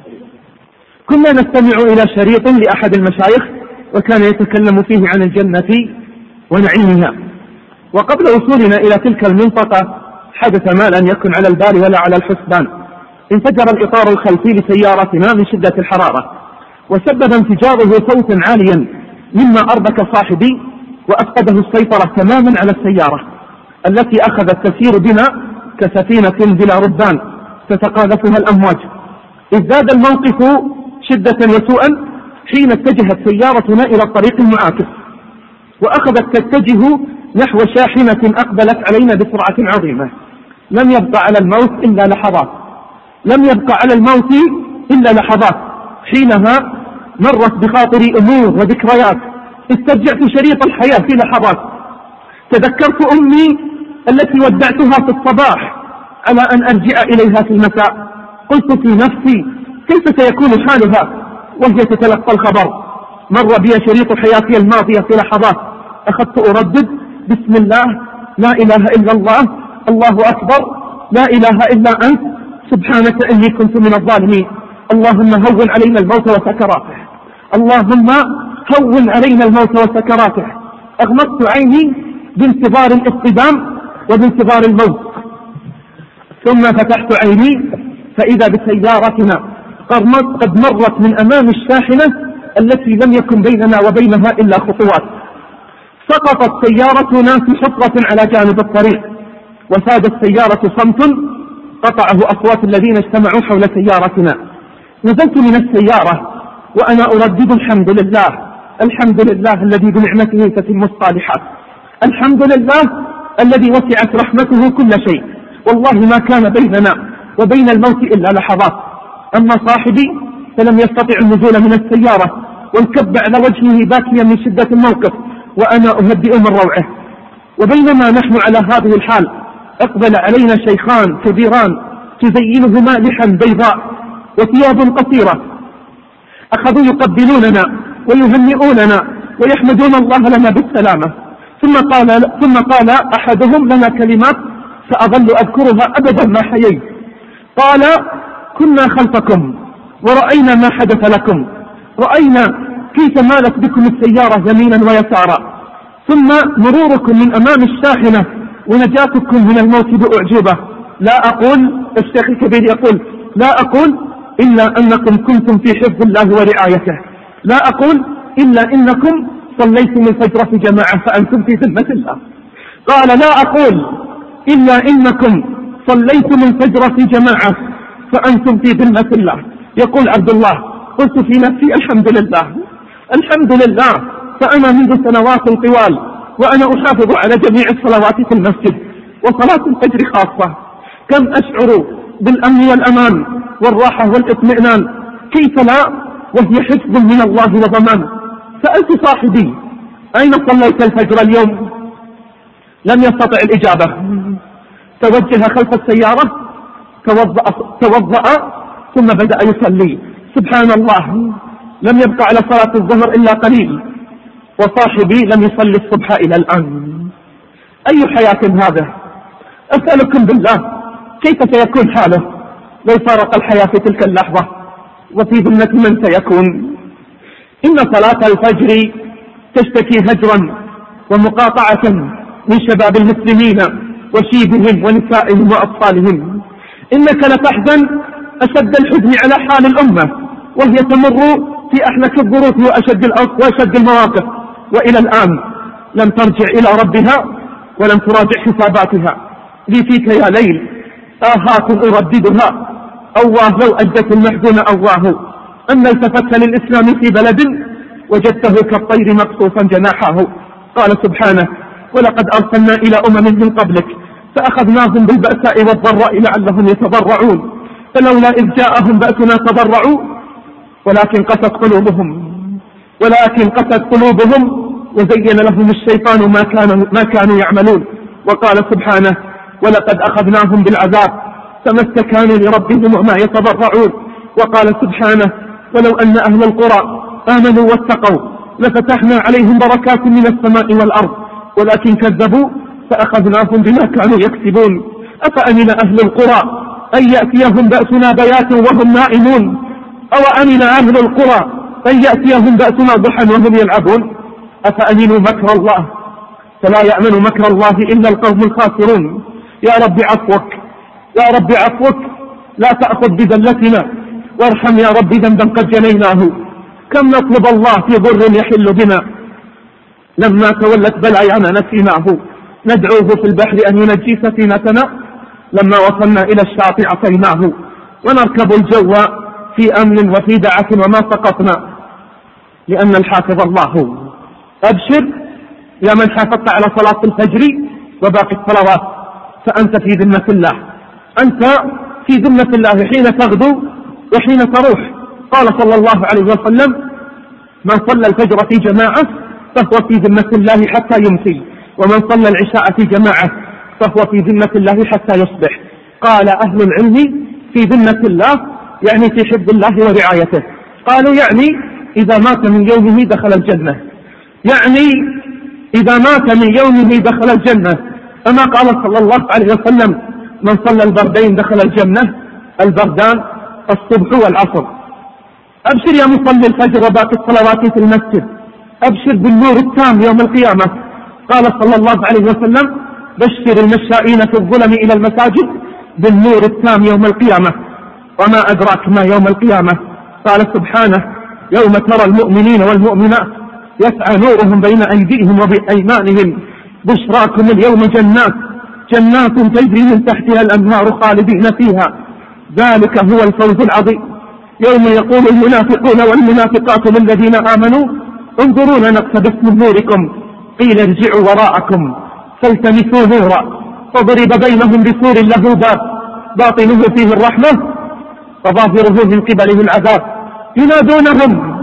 كنا نستمع إلى شريط لأحد المشايخ وكان يتكلم فيه عن الجنة ونعيمها. وقبل وصولنا إلى تلك المنطقة حدث ما لن يكن على البال ولا على الحسبان. انفجر الإطار الخلفي لسيارتنا من شدة الحرارة، وسبب انفجاره صوتا عاليا مما أربك صاحبي وأفقده السيطرة تماما على السيارة التي أخذت تسير بنا كسفينة بلا ربان تتقاذفها الأمواج. ازداد الموقف شدة وسوءا حين اتجهت سيارتنا إلى الطريق المعاكس، وأخذت تتجه نحو شاحنة أقبلت علينا بسرعة عظيمة. لم يبقى على الموت إلا لحظات لم يبقى على الموت إلا لحظات حينها مرت بخاطري أمور وذكريات استرجعت شريط الحياة في لحظات. تذكرت أمي التي ودعتها في الصباح على أن أرجع إليها في المساء. قلت في نفسي: كيف سيكون حالها وهي تتلقى الخبر؟ مر بي شريط حياتي الماضية في لحظات. أخذت أردد: بسم الله، لا إله إلا الله، الله أكبر، لا إله إلا أنت، سبحانك إني كنت من الظالمين. اللهم هون علينا الموت وسكراته، اللهم هون علينا الموت وسكراته. أغمضت عيني بانتظار الاصطدام وبانتظار الموت، ثم فتحت عيني فإذا بسيارتنا قد مرت من أمام الشاحنة التي لم يكن بيننا وبينها إلا خطوات. سقطت سيارتنا في حفرة على جانب الطريق، وساد السيارة صمت قطعه أصوات الذين اجتمعوا حول سيارتنا. نزلت من السيارة وأنا أردد: الحمد لله، الحمد لله الذي بنعمته تتم الصالحات، الحمد لله الذي وسعت رحمته كل شيء، والله ما كان بيننا وبين الموت إلا لحظات. أما صاحبي فلم يستطع النزول من السيارة وانكب على وجهه باكيا من شدة الموقف وأنا أهدئ من روعه. وبينما نحن على هذه الحال أقبل علينا شيخان كبيران تزينهما لحا بيضاء وثياب قصيرة، أخذوا يقبلوننا ويهنئوننا ويحمدون الله لنا بالسلامة. ثم قال, ثم قال أحدهم لنا كلمات سأظل أذكرها أبدا ما حييت. قال: كنا خلفكم ورأينا ما حدث لكم، رأينا كيف مالت بكم السيارة يمينا ويسارا، ثم مروركم من أمام الشاحنة ونجاتكم من الموت بأعجوبة. لا أقول، الشيخ الكبير يقول: لا أقول إلا أنكم كنتم في حفظ الله ورعايته، لا أقول إلا إنكم صليتم الفجر في جماعة فأنتم في ذمة الله. قال: لا أقول إلا إنكم صليتم الفجر في جماعة فأنتم في ذمة الله. يقول عبد الله: قلت في نفسي: الحمد لله، الحمد لله، فأنا منذ سنوات طوال وأنا أحافظ على جميع الصلوات في المسجد وصلاة الفجر خاصة. كم أشعر بالأمن والأمان والراحة والاطمئنان، كيف لا وهي حفظ من الله وضمان. سألت صاحبي: أين صليت الفجر اليوم؟ لم يستطع الإجابة. توجه خلف السيارة، توضأ, توضأ ثم بدأ يصلي. سبحان الله، لم يبقى على صلاة الظهر إلا قليل وصاحبي لم يصلي الصبح إلى الآن. أي حياة هذا؟ أسألكم بالله كيف سيكون حاله لو فارق الحياة في تلك اللحظة وفي ذمة من سيكون. إن صلاة الفجر تشتكي هجرا ومقاطعة من شباب المسلمين وشيبهم ونسائهم وأطفالهم. إنك لتحزن أشد الحزن على حال الأمة وهي تمر في أحلك الظروف وأشد وأشد المواقف، وإلى الآن لم ترجع إلى ربها ولم تراجع حساباتها. لي فيك يا ليل آهات أرددها، أواه لو أجدت المحزون أواه، أن التفت للإسلام في بلد وجدته كالطير مقصوصا جناحه. قال سبحانه: ولقد أرسلنا إلى أمم من قبلك فأخذناهم بالبأساء والضراء لعلهم يتضرعون، فلولا إذ جاءهم بأسنا تضرعوا ولكن قست قلوبهم ولكن قست قلوبهم وزين لهم الشيطان ما كانوا ما كانوا يعملون. وقال سبحانه: ولقد أخذناهم بالعذاب فما استكانوا لربهم وما يتضرعون. وقال سبحانه: ولو أن أهل القرى آمنوا واتقوا لفتحنا عليهم بركات من السماء والأرض ولكن كذبوا فأخذناهم بما كانوا يكسبون. أفأمن أهل القرى أن يأتيهم بأسنا بياتا وهم نائمون، أو أمن أهل القرى أن يأتيهم بأسنا ضحى وهم يلعبون. أفأمنوا مكر الله فلا يأمن مكر الله إلا القوم الخاسرون. يا رب عفوك يا رب عفوك لا تأخذ بذلتنا، وارحم يا رب ذنبا قد جنيناه. كم نطلب الله في ضر يحل بنا، لما تولت بلايانا نسيناه. ندعوه في البحر أن ينجي سفينتنا، لما وصلنا إلى الشاطئ عصيناه. ونركب الجو في أمن وفي دعة وما سقطنا، لأن الحافظ الله. أبشر يا من حافظت على صلاة الفجر وباقي الصلوات، فأنت في ذمة الله، أنت في ذمة الله حين تغدو وحين تروح. قال صلى الله عليه وسلم: من صلى الفجر في جماعة فهو في ذمة الله حتى يمسي، ومن صلى العشاء في جماعة فهو في ذمة الله حتى يصبح. قال أهل العلم: في ذمة الله يعني في حفظ الله ورعايته. قالوا: يعني إذا مات من يومه دخل الجنة، يعني إذا مات من يومه دخل الجنة. أما قال صلى الله عليه وسلم: من صلى البردين دخل الجنة، البردان الصبح والعصر. أبشر يا مصلي الفجر وباقي الصلوات في المسجد، أبشر بالنور التام يوم القيامة. قال صلى الله عليه وسلم: بشر المشائين في الظلم إلى المساجد بالنور التام يوم القيامة. وما أدراك ما يوم القيامة؟ قال سبحانه: يوم ترى المؤمنين والمؤمنات يسعى نورهم بين أيديهم وبأيمانهم بشراكم اليوم جنات جنات تجري من تحتها الأنهار خالدين فيها، ذلك هو الفوز العظيم. يوم يقول المنافقون والمنافقات للذين آمنوا انظرونا نقتبس من نوركم، قيل ارجعوا وراءكم فالتمسوا نورا فضرب بينهم بسور له باب باطنه فيه الرحمة وظاهره من قبله العذاب. ينادونهم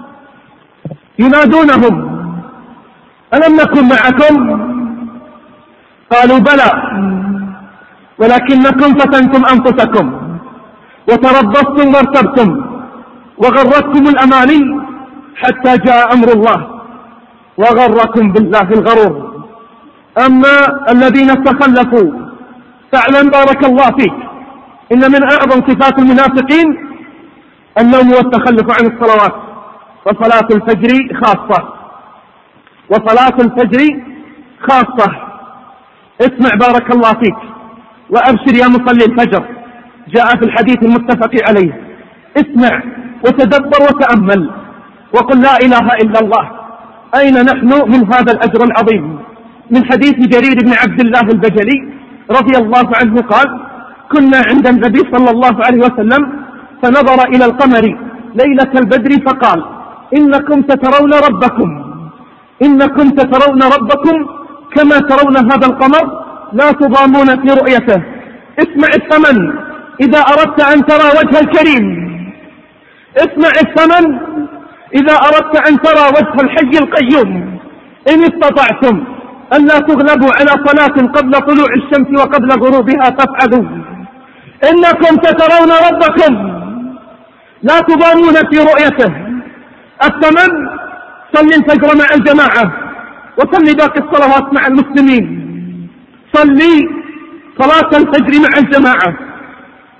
ينادونهم ألم نكن معكم؟ قالوا: بلى ولكنكم فتنتم أنفسكم وتربصتم وارتبتم وغرتكم الأماني حتى جاء أمر الله وغركم بالله الغرور. أما الذين تخلفوا فاعلم بارك الله فيك إن من أعظم صفات المنافقين النوم والتخلف عن الصلوات، وصلاة الفجر خاصة وصلاة الفجر خاصة. اسمع بارك الله فيك وأبشر يا مصلي الفجر، جاء في الحديث المتفق عليه. اسمع وتدبر وتأمل وقل لا إله إلا الله. أين نحن من هذا الأجر العظيم؟ من حديث جرير بن عبد الله البجلي رضي الله عنه قال: كنا عند النبي صلى الله عليه وسلم فنظر إلى القمر ليلة البدر فقال: إنكم سترون ربكم إنكم سترون ربكم كما ترون هذا القمر لا تضامون في رؤيته. اسمع الثمن إذا أردت أن ترى وجه الكريم، اسمع الثمن إذا أردت أن ترى وجه الحي القيوم. إن استطعتم أن لا تغلبوا على صلاة قبل طلوع الشمس وقبل غروبها فافعلوا، إنكم سترون ربكم لا تضامون في رؤيته. الثمن: صل الفجر مع الجماعة وصلي باقي الصلوات مع المسلمين. صلي صلاة الفجر مع الجماعة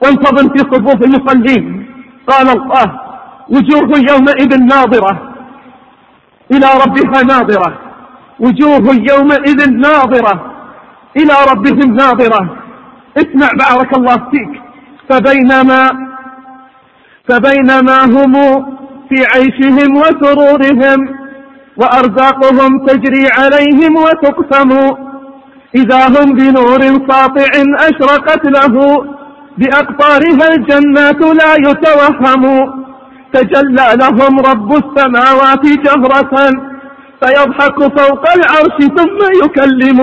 وانتظم في صفوف المصلين. قال الله: وجوه يومئذ ناظرة إلى ربها ناظرة، وجوه يومئذ ناظرة إلى ربهم ناظرة. اسمع بارك الله فيك. فبينما فبينما هم في عيشهم وسرورهم وأرزاقهم تجري عليهم وتقسم، إذا هم بنور ساطع أشرقت له بأقطارها الجنات لا يتوهم. تجلى لهم رب السماوات جهرة فيضحك فوق العرش ثم يكلم.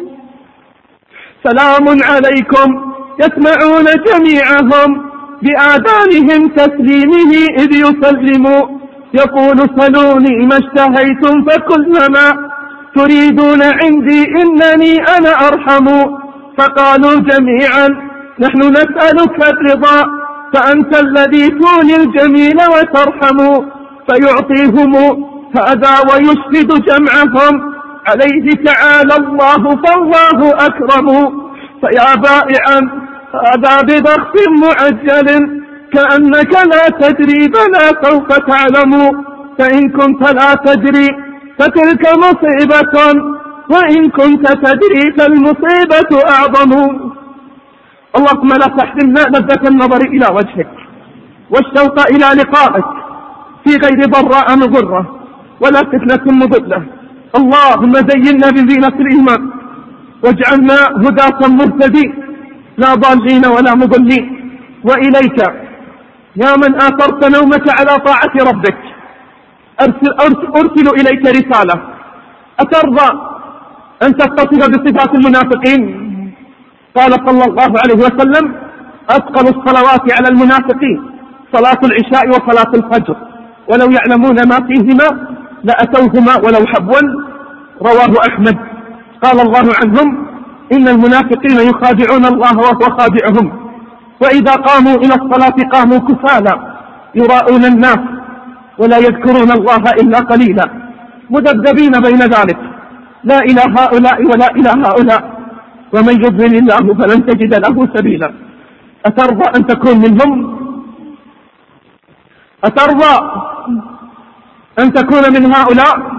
سلام عليكم يسمعون جميعهم بآذانهم تسليمه إذ يسلم. يقول: سلوني ما اشتهيتم فكلما تريدون عندي إنني أنا أرحم. فقالوا جميعا: نحن نسألك الرضا فأنت الذي تولي الجميل وترحم. فيعطيهم هذا ويشهد جمعهم عليه تعالى الله فالله أكرم. فيا بائعا هذا بضغط معجل كأنك لا تدري بلى سوف تعلم. فإن كنت لا تدري فتلك مصيبة وإن كنت تدري فالمصيبة أعظم. اللهم لا تحرمنا لذة النظر إلى وجهك والشوق إلى لقائك في غير ضراء مضرة ولا فتنة مضلة. اللهم زينا بزينة الإيمان واجعلنا هداة مهتدين لا ضالين ولا مضلين. وإليك يا من آثرت نومك على طاعة ربك أرسل, أرسل إليك رسالة. أترضى أن تتصف بصفات المنافقين؟ قال صلى الله عليه وسلم: أثقل الصلوات على المنافقين صلاة العشاء وصلاة الفجر ولو يعلمون ما فيهما لأتوهما ولو حبوا. رواه أحمد. قال الله عنهم: إن المنافقين يخادعون الله وهو خادعهم، وإذا قاموا إلى الصلاة قاموا كسالى يراءون الناس ولا يذكرون الله إلا قليلا مذبذبين بين ذلك لا إلى هؤلاء ولا إلى هؤلاء، ومن يضلل الله فلن تجد له سبيلا. أترضى أن تكون منهم؟ أترضى أن تكون من هؤلاء؟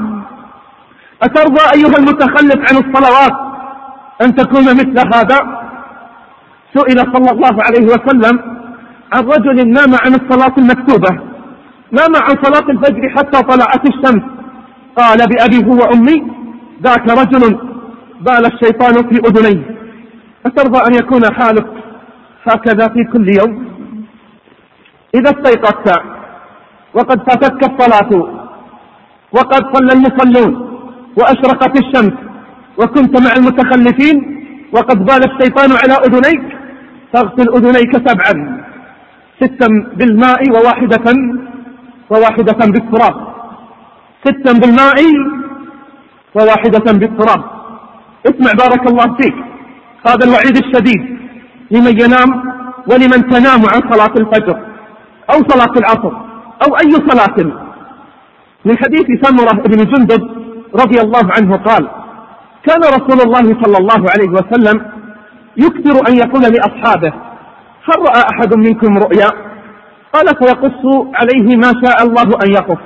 أترضى أيها المتخلف عن الصلوات أن تكون مثل هذا؟ سئل صلى الله عليه وسلم عن رجل نام عن الصلاة المكتوبة، نام عن صلاة الفجر حتى طلعت الشمس، قال: بأبي هو أمي ذاك رجل بال الشيطان في أذنيه. أترضى أن يكون حالك هكذا في كل يوم؟ إذا استيقظت وقد فاتتك الصلاة وقد صلى المصلون وأشرقت الشمس وكنت مع المتخلفين وقد بال الشيطان على أذنيك، تغسل أذنيك سبعا، ستا بالماء وواحدة وواحدة بالتراب، ستا بالماء وواحدة بالتراب. اسمع بارك الله فيك هذا الوعيد الشديد لمن ينام ولمن تنام عن صلاة الفجر أو صلاة العصر أو أي صلاة. من حديث سمرة بن جندب رضي الله عنه قال: كان رسول الله صلى الله عليه وسلم يكثر أن يقول لأصحابه: هل رأى أحد منكم رؤيا؟ قال: فيقص عليه ما شاء الله أن يقص.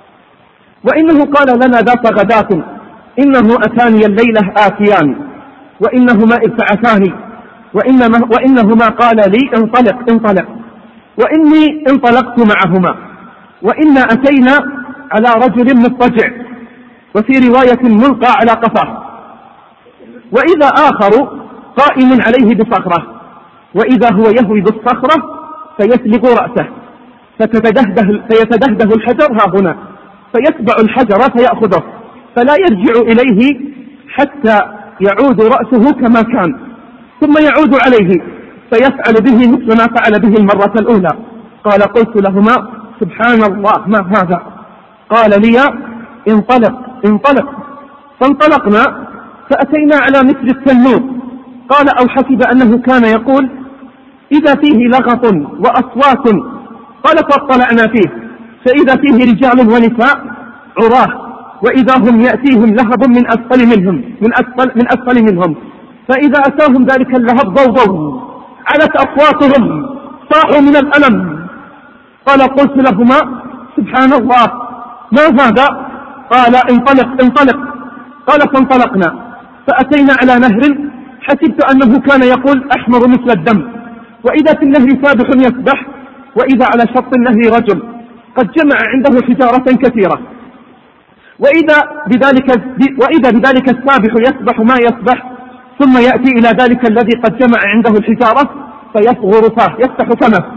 وإنه قال لنا ذات غداة: إنه أتاني الليلة آتيان وإنهما ابتعثاني وإنما وإنهما قال لي: انطلق انطلق، وإني انطلقت معهما، وإنا أتينا على رجل مضطجع، وفي رواية ملقى على قفاه، وإذا آخر قائم عليه بصخرة، وإذا هو يهوي بالصخرة فيسلق رأسه فتتدهده, فيتدهده الحجر ها هنا، فيتبع الحجر فيأخذه فلا يرجع إليه حتى يعود رأسه كما كان، ثم يعود عليه فيفعل به مثل ما فعل به المرة الأولى. قال: قلت لهما: سبحان الله ما هذا؟ قال لي: انطلق انطلق. فانطلقنا فأتينا على مثل التنور. قال: أو حسب أنه كان يقول: إذا فيه لغط وأصوات. قال: فاطلعنا فيه فإذا فيه رجال ونساء عراه، وإذا هم يأتيهم لهب من أسفل منهم من أسفل, من أسفل منهم، فإذا أتاهم ذلك اللهب ضوضوا علت أصواتهم صاحوا من الألم. قال قلت لهما سبحان الله ما هذا؟ قال انطلق انطلق. قال فانطلقنا فأتينا على نهر حسبت أنه كان يقول أحمر مثل الدم، وإذا في النهر سابح يسبح، وإذا على شط النهر رجل قد جمع عنده حجارة كثيرة، وإذا بذلك, وإذا بذلك السابح يسبح ما يسبح، ثم يأتي إلى ذلك الذي قد جمع عنده الحجارة فيصغر فاه يفتح فمه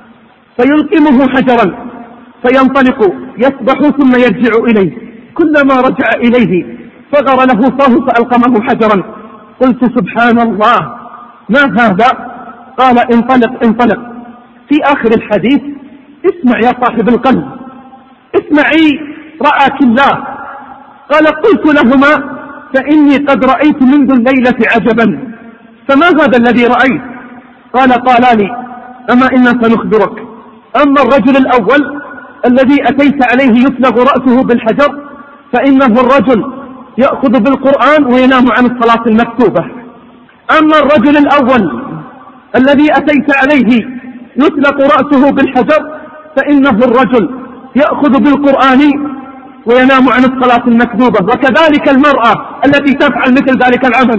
فيلقمه حجرا فينطلق يسبح ثم يرجع إليه، كلما رجع إليه صغر له فاه فألقمه حجرا. قلت سبحان الله ما هذا؟ قال انطلق انطلق. في آخر الحديث اسمع يا صاحب القلب، اسمعي رأاك الله. قال قلت لهما فإني قد رأيت منذ الليلة عجبا. فما هذا الذي رأيت؟ قال قال لي أما إنا سنخبرك. أما الرجل الأول الذي أتيت عليه يسلغ رأسه بالحجر فإنه الرجل يأخذ بالقرآن وينام عن الصلاة المكتوبة. أما الرجل الأول الذي أتيت عليه يسلق رأسه بالحجر فإنه الرجل يأخذ بالقرآن وينام عن الصلاة المكتوبة، وكذلك المرأة التي تفعل مثل ذلك العمل.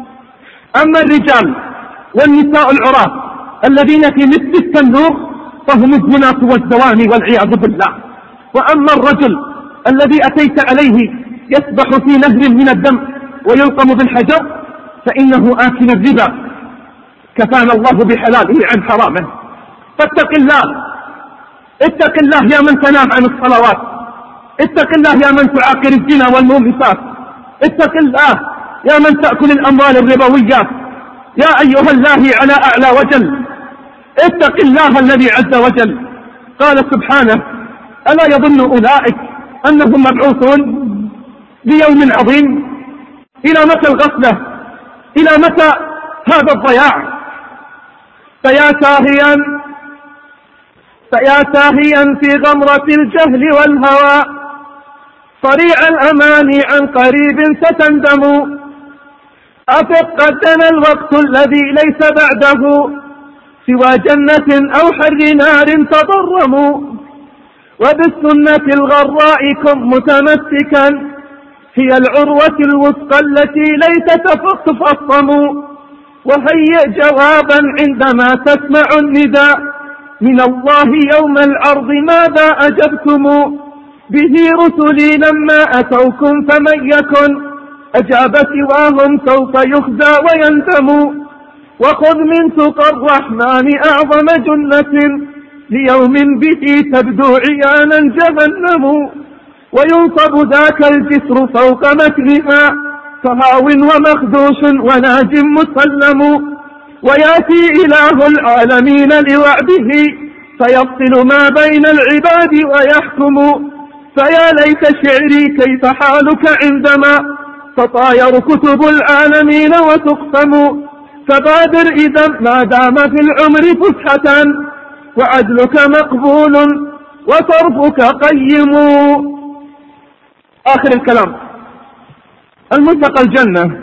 أما الرجال والنساء العراة الذين في مثل التنور فهم الزناة والزواني والعياذ بالله. وأما الرجل الذي أتيت عليه يسبح في نهر من الدم ويلقم بالحجر فإنه آكل الربا، كفانا الله بحلاله عن حرامه. فاتق الله، اتق الله يا من تنام عن الصلوات، اتق الله يا من تعاقر الزنا والمومسات، اتق الله يا من تأكل الأموال الربويات، يا أيها الله على أعلى وجل، اتق الله الذي عز وجل. قال سبحانه ألا يظن أولئك أنهم مبعوثون ليوم عظيم؟ إلى متى الغفلة؟ إلى متى هذا الضياع؟ فيا ساهيا فيا ساهيا في غمرة الجهل والهوى صريع الأمان عن قريب ستندم. أفق قد دنا الوقت الذي ليس بعده سوى جنة أو حر نار تضرم، وبالسنة الغراء كن متمسكا هي العروة الوثقى التي ليس تفصم. وهيئ جوابا عندما تسمع النداء من الله يوم العرض ماذا أجبتم به رسلي لما أتوكم فمن يكن أجاب سواهم سوف يخزى ويندم. وخذ من تقى الرحمن أعظم جنة ليوم به تبدو عيانا جهنم، وينصب ذاك الجسر فوق متنها فهاو ومخدوش وناج مسلم. ويأتي إله العالمين لوعده فيفصل ما بين العباد ويحكم. فيا ليت شعري كيف حالك عندما تطاير كتب العالمين وتقسم. فبادر إذا ما دام في العمر فسحة وعدلك مقبول وصرفك قيم. آخر الكلام الملتقى الجنة.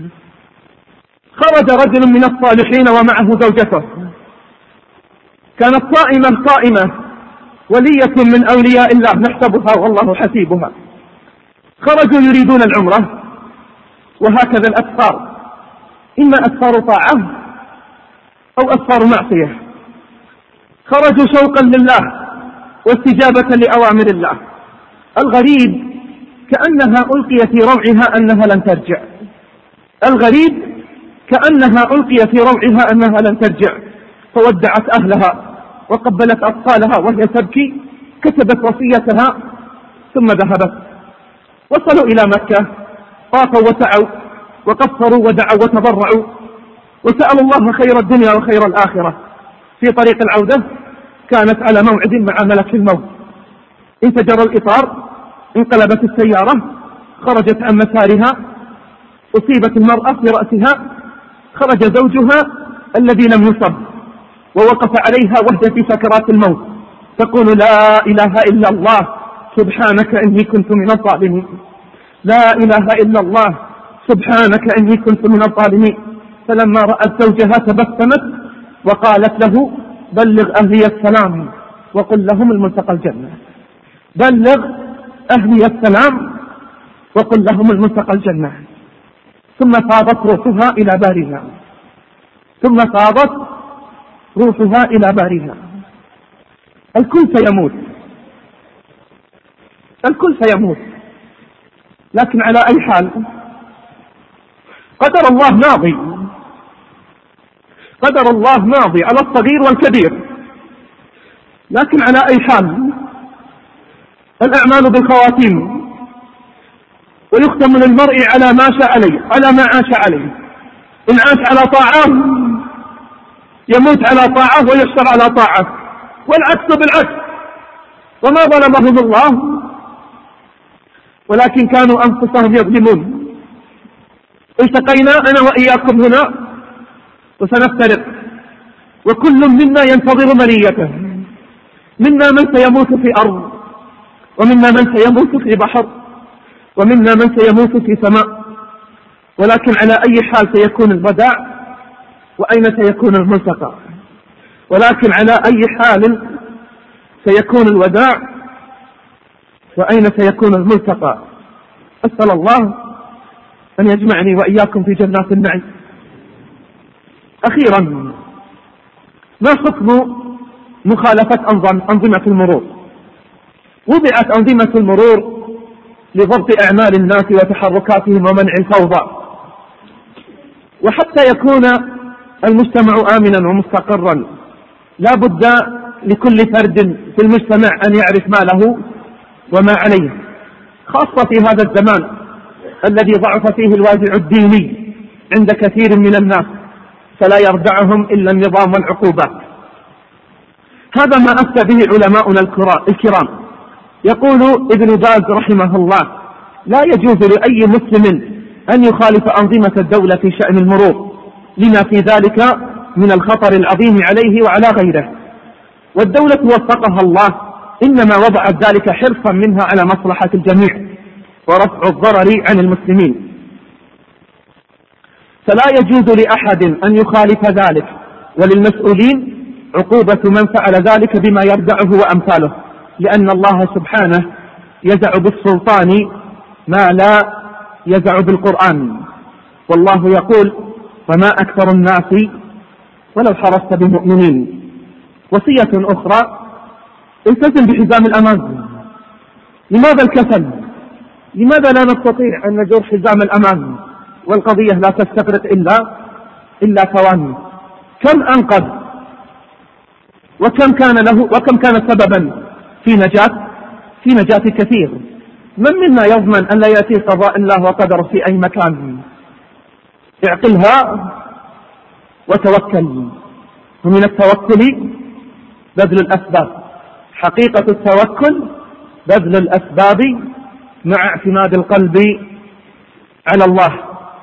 خرج رجل من الصالحين ومعه زوجته، كانت صائمة صائمة ولية من أولياء الله نحسبها والله حسيبها. خرجوا يريدون العمرة، وهكذا الأسفار إما أسفار طاعة أو أسفار معصية. خرجوا شوقا لله واستجابة لأوامر الله. الغريب كأنها ألقي في روعها أنها لن ترجع، الغريب كأنها ألقي في روعها أنها لن ترجع، فودعت أهلها وقبلت أطفالها وهي تبكي، كتبت وصيتها ثم ذهبت. وصلوا إلى مكة، طافوا وسعوا وقصروا ودعوا وتضرعوا وسألوا الله خير الدنيا وخير الآخرة. في طريق العودة كانت على موعد مع ملك الموت، انفجر الإطار، انقلبت السيارة، خرجت عن مسارها، أصيبت المرأة في رأسها، خرج زوجها الذي لم يصب ووقف عليها وهي في سكرات الموت تقول لا إله إلا الله سبحانك إني كنت من الظالمين، لا إله إلا الله سبحانك إني كنت من الظالمين. فلما رأت زوجها تبسمت وقالت له بلغ أهلي السلام وقل لهم الملتقى الجنة، بلغ أهلي السلام وقل لهم الملتقى الجنة. ثم فاضت روحها إلى بارها، ثم فاضت روحها إلى بارها. الكل سيموت، الكل سيموت، لكن على أي حال؟ قدر الله ماضي، قدر الله ماضي على الصغير والكبير، لكن على أي حال؟ الأعمال بالخواتيم، ويختم للمرء على ما شاء عليه، على ما عاش عليه. إن عاش على طاعة يموت على طاعة ويحشر على طاعة، والعكس بالعكس. وما ظلمهم الله ولكن كانوا أنفسهم يظلمون. التقينا أنا وإياكم هنا وسنفترق، وكل منا ينتظر منيته. منا من سيموت في أرض، ومنا من سيموت في بحر، ومنا من سيموت في سماء. ولكن على أي حال سيكون الوداع، وأين سيكون الملتقى؟ ولكن على أي حال سيكون الوداع، وأين سيكون الملتقى؟ أسأل الله أن يجمعني وإياكم في جنات النعيم. أخيرا، ما حكم مخالفة أنظمة المرور؟ وضعت أنظمة المرور لضبط أعمال الناس وتحركاتهم ومنع الفوضى، وحتى يكون المجتمع آمنا ومستقرا لا بد لكل فرد في المجتمع أن يعرف ما له وما عليه، خاصة في هذا الزمان الذي ضعف فيه الوازع الديني عند كثير من الناس، فلا يردعهم إلا النظام والعقوبات. هذا ما أفتى به علماؤنا الكرام. يقول ابن باز رحمه الله: لا يجوز لأي مسلم أن يخالف أنظمة الدولة في شأن المرور، لما في ذلك من الخطر العظيم عليه وعلى غيره. والدولة وفقها الله إنما وضعت ذلك حرصا منها على مصلحة الجميع ورفع الضرر عن المسلمين، فلا يجوز لأحد أن يخالف ذلك، وللمسؤولين عقوبة من فعل ذلك بما يردعه وأمثاله، لأن الله سبحانه يزع بالسلطان ما لا يزع بالقرآن. والله يقول: وما أكثر الناس ولو حرصت بمؤمنين. وصية أخرى: التزم بحزام الأمان. لماذا الكسل؟ لماذا لا نستطيع أن نجر حزام الأمان والقضية لا تستغرق إلا إلا ثواني؟ كم أنقذ وكم كان له وكم كان سببا في نجاة في نجاة كثير. من منا يضمن أن لا يأتي قضاء الله وقدره في أي مكان؟ اعقلها وتوكل. ومن التوكل بذل الأسباب. حقيقة التوكل بذل الأسباب مع اعتماد القلب على الله.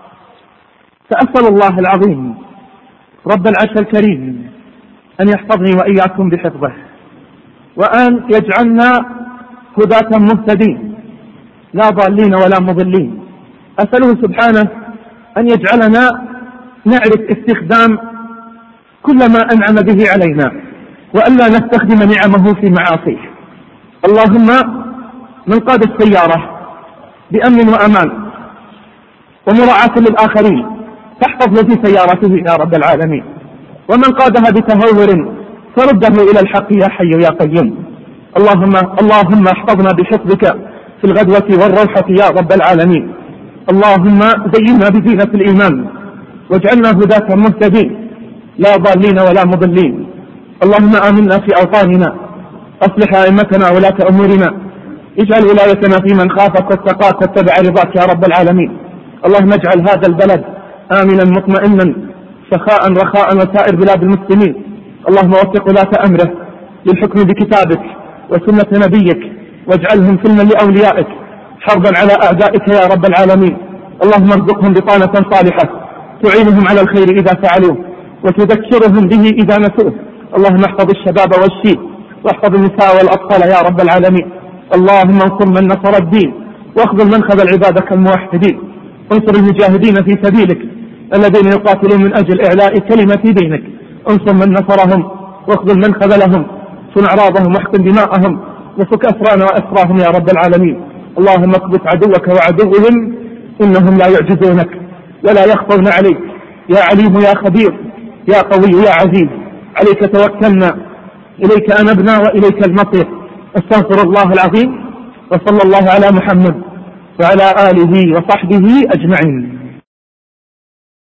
فأسأل الله العظيم رب العرش الكريم أن يحفظني وإياكم بحفظه، وأن يجعلنا هداة مهتدين لا ضالين ولا مضلين. أسأله سبحانه أن يجعلنا نعرف استخدام كل ما أنعم به علينا، وألا نستخدم نعمه في معاصيه. اللهم من قاد السيارة بأمن وأمان ومراعاة للآخرين فاحفظ له في سيارته يا رب العالمين، ومن قادها بتهور فرده إلى الحق يا حي يا قيوم. اللهم اللهم احفظنا بحفظك في الغدوة والروحة يا رب العالمين. اللهم زينا بزينة الإيمان واجعلنا هداة مهتدين لا ضالين ولا مضلين. اللهم آمنا في أوطاننا، أصلح أئمتنا ولاة أمورنا، اجعل ولايتنا في من خافك واتقاك واتبع رضاك يا رب العالمين. اللهم اجعل هذا البلد آمنا مطمئنا سخاء رخاء وسائر بلاد المسلمين. اللهم وفق ولاة أمره للحكم بكتابك وسنة نبيك، واجعلهم سلما لأوليائك حربا على أعدائك يا رب العالمين. اللهم ارزقهم بطانة صالحة تعينهم على الخير إذا فعلوه وتذكرهم به إذا نسوه. اللهم احفظ الشباب والشيب واحفظ النساء والأطفال يا رب العالمين. اللهم انصر من نصر الدين واخذل من خذل عبادك الموحدين. انصر المجاهدين في سبيلك الذين يقاتلون من أجل إعلاء كلمة دينك. انصر من نصرهم واخذل من خذلهم، صن أعراضهم واحقن دماءهم، وفك أسرانا وأسراهم يا رب العالمين. اللهم اكبت عدوك وعدوهم إنهم لا يعجزونك ولا يخطون عليك، يا عليم يا خبير يا قوي يا عزيز. عليك توكلنا، إليك أنبنا وإليك المصير. استغفر الله العظيم، وصلى الله على محمد وعلى آله وصحبه أجمعين.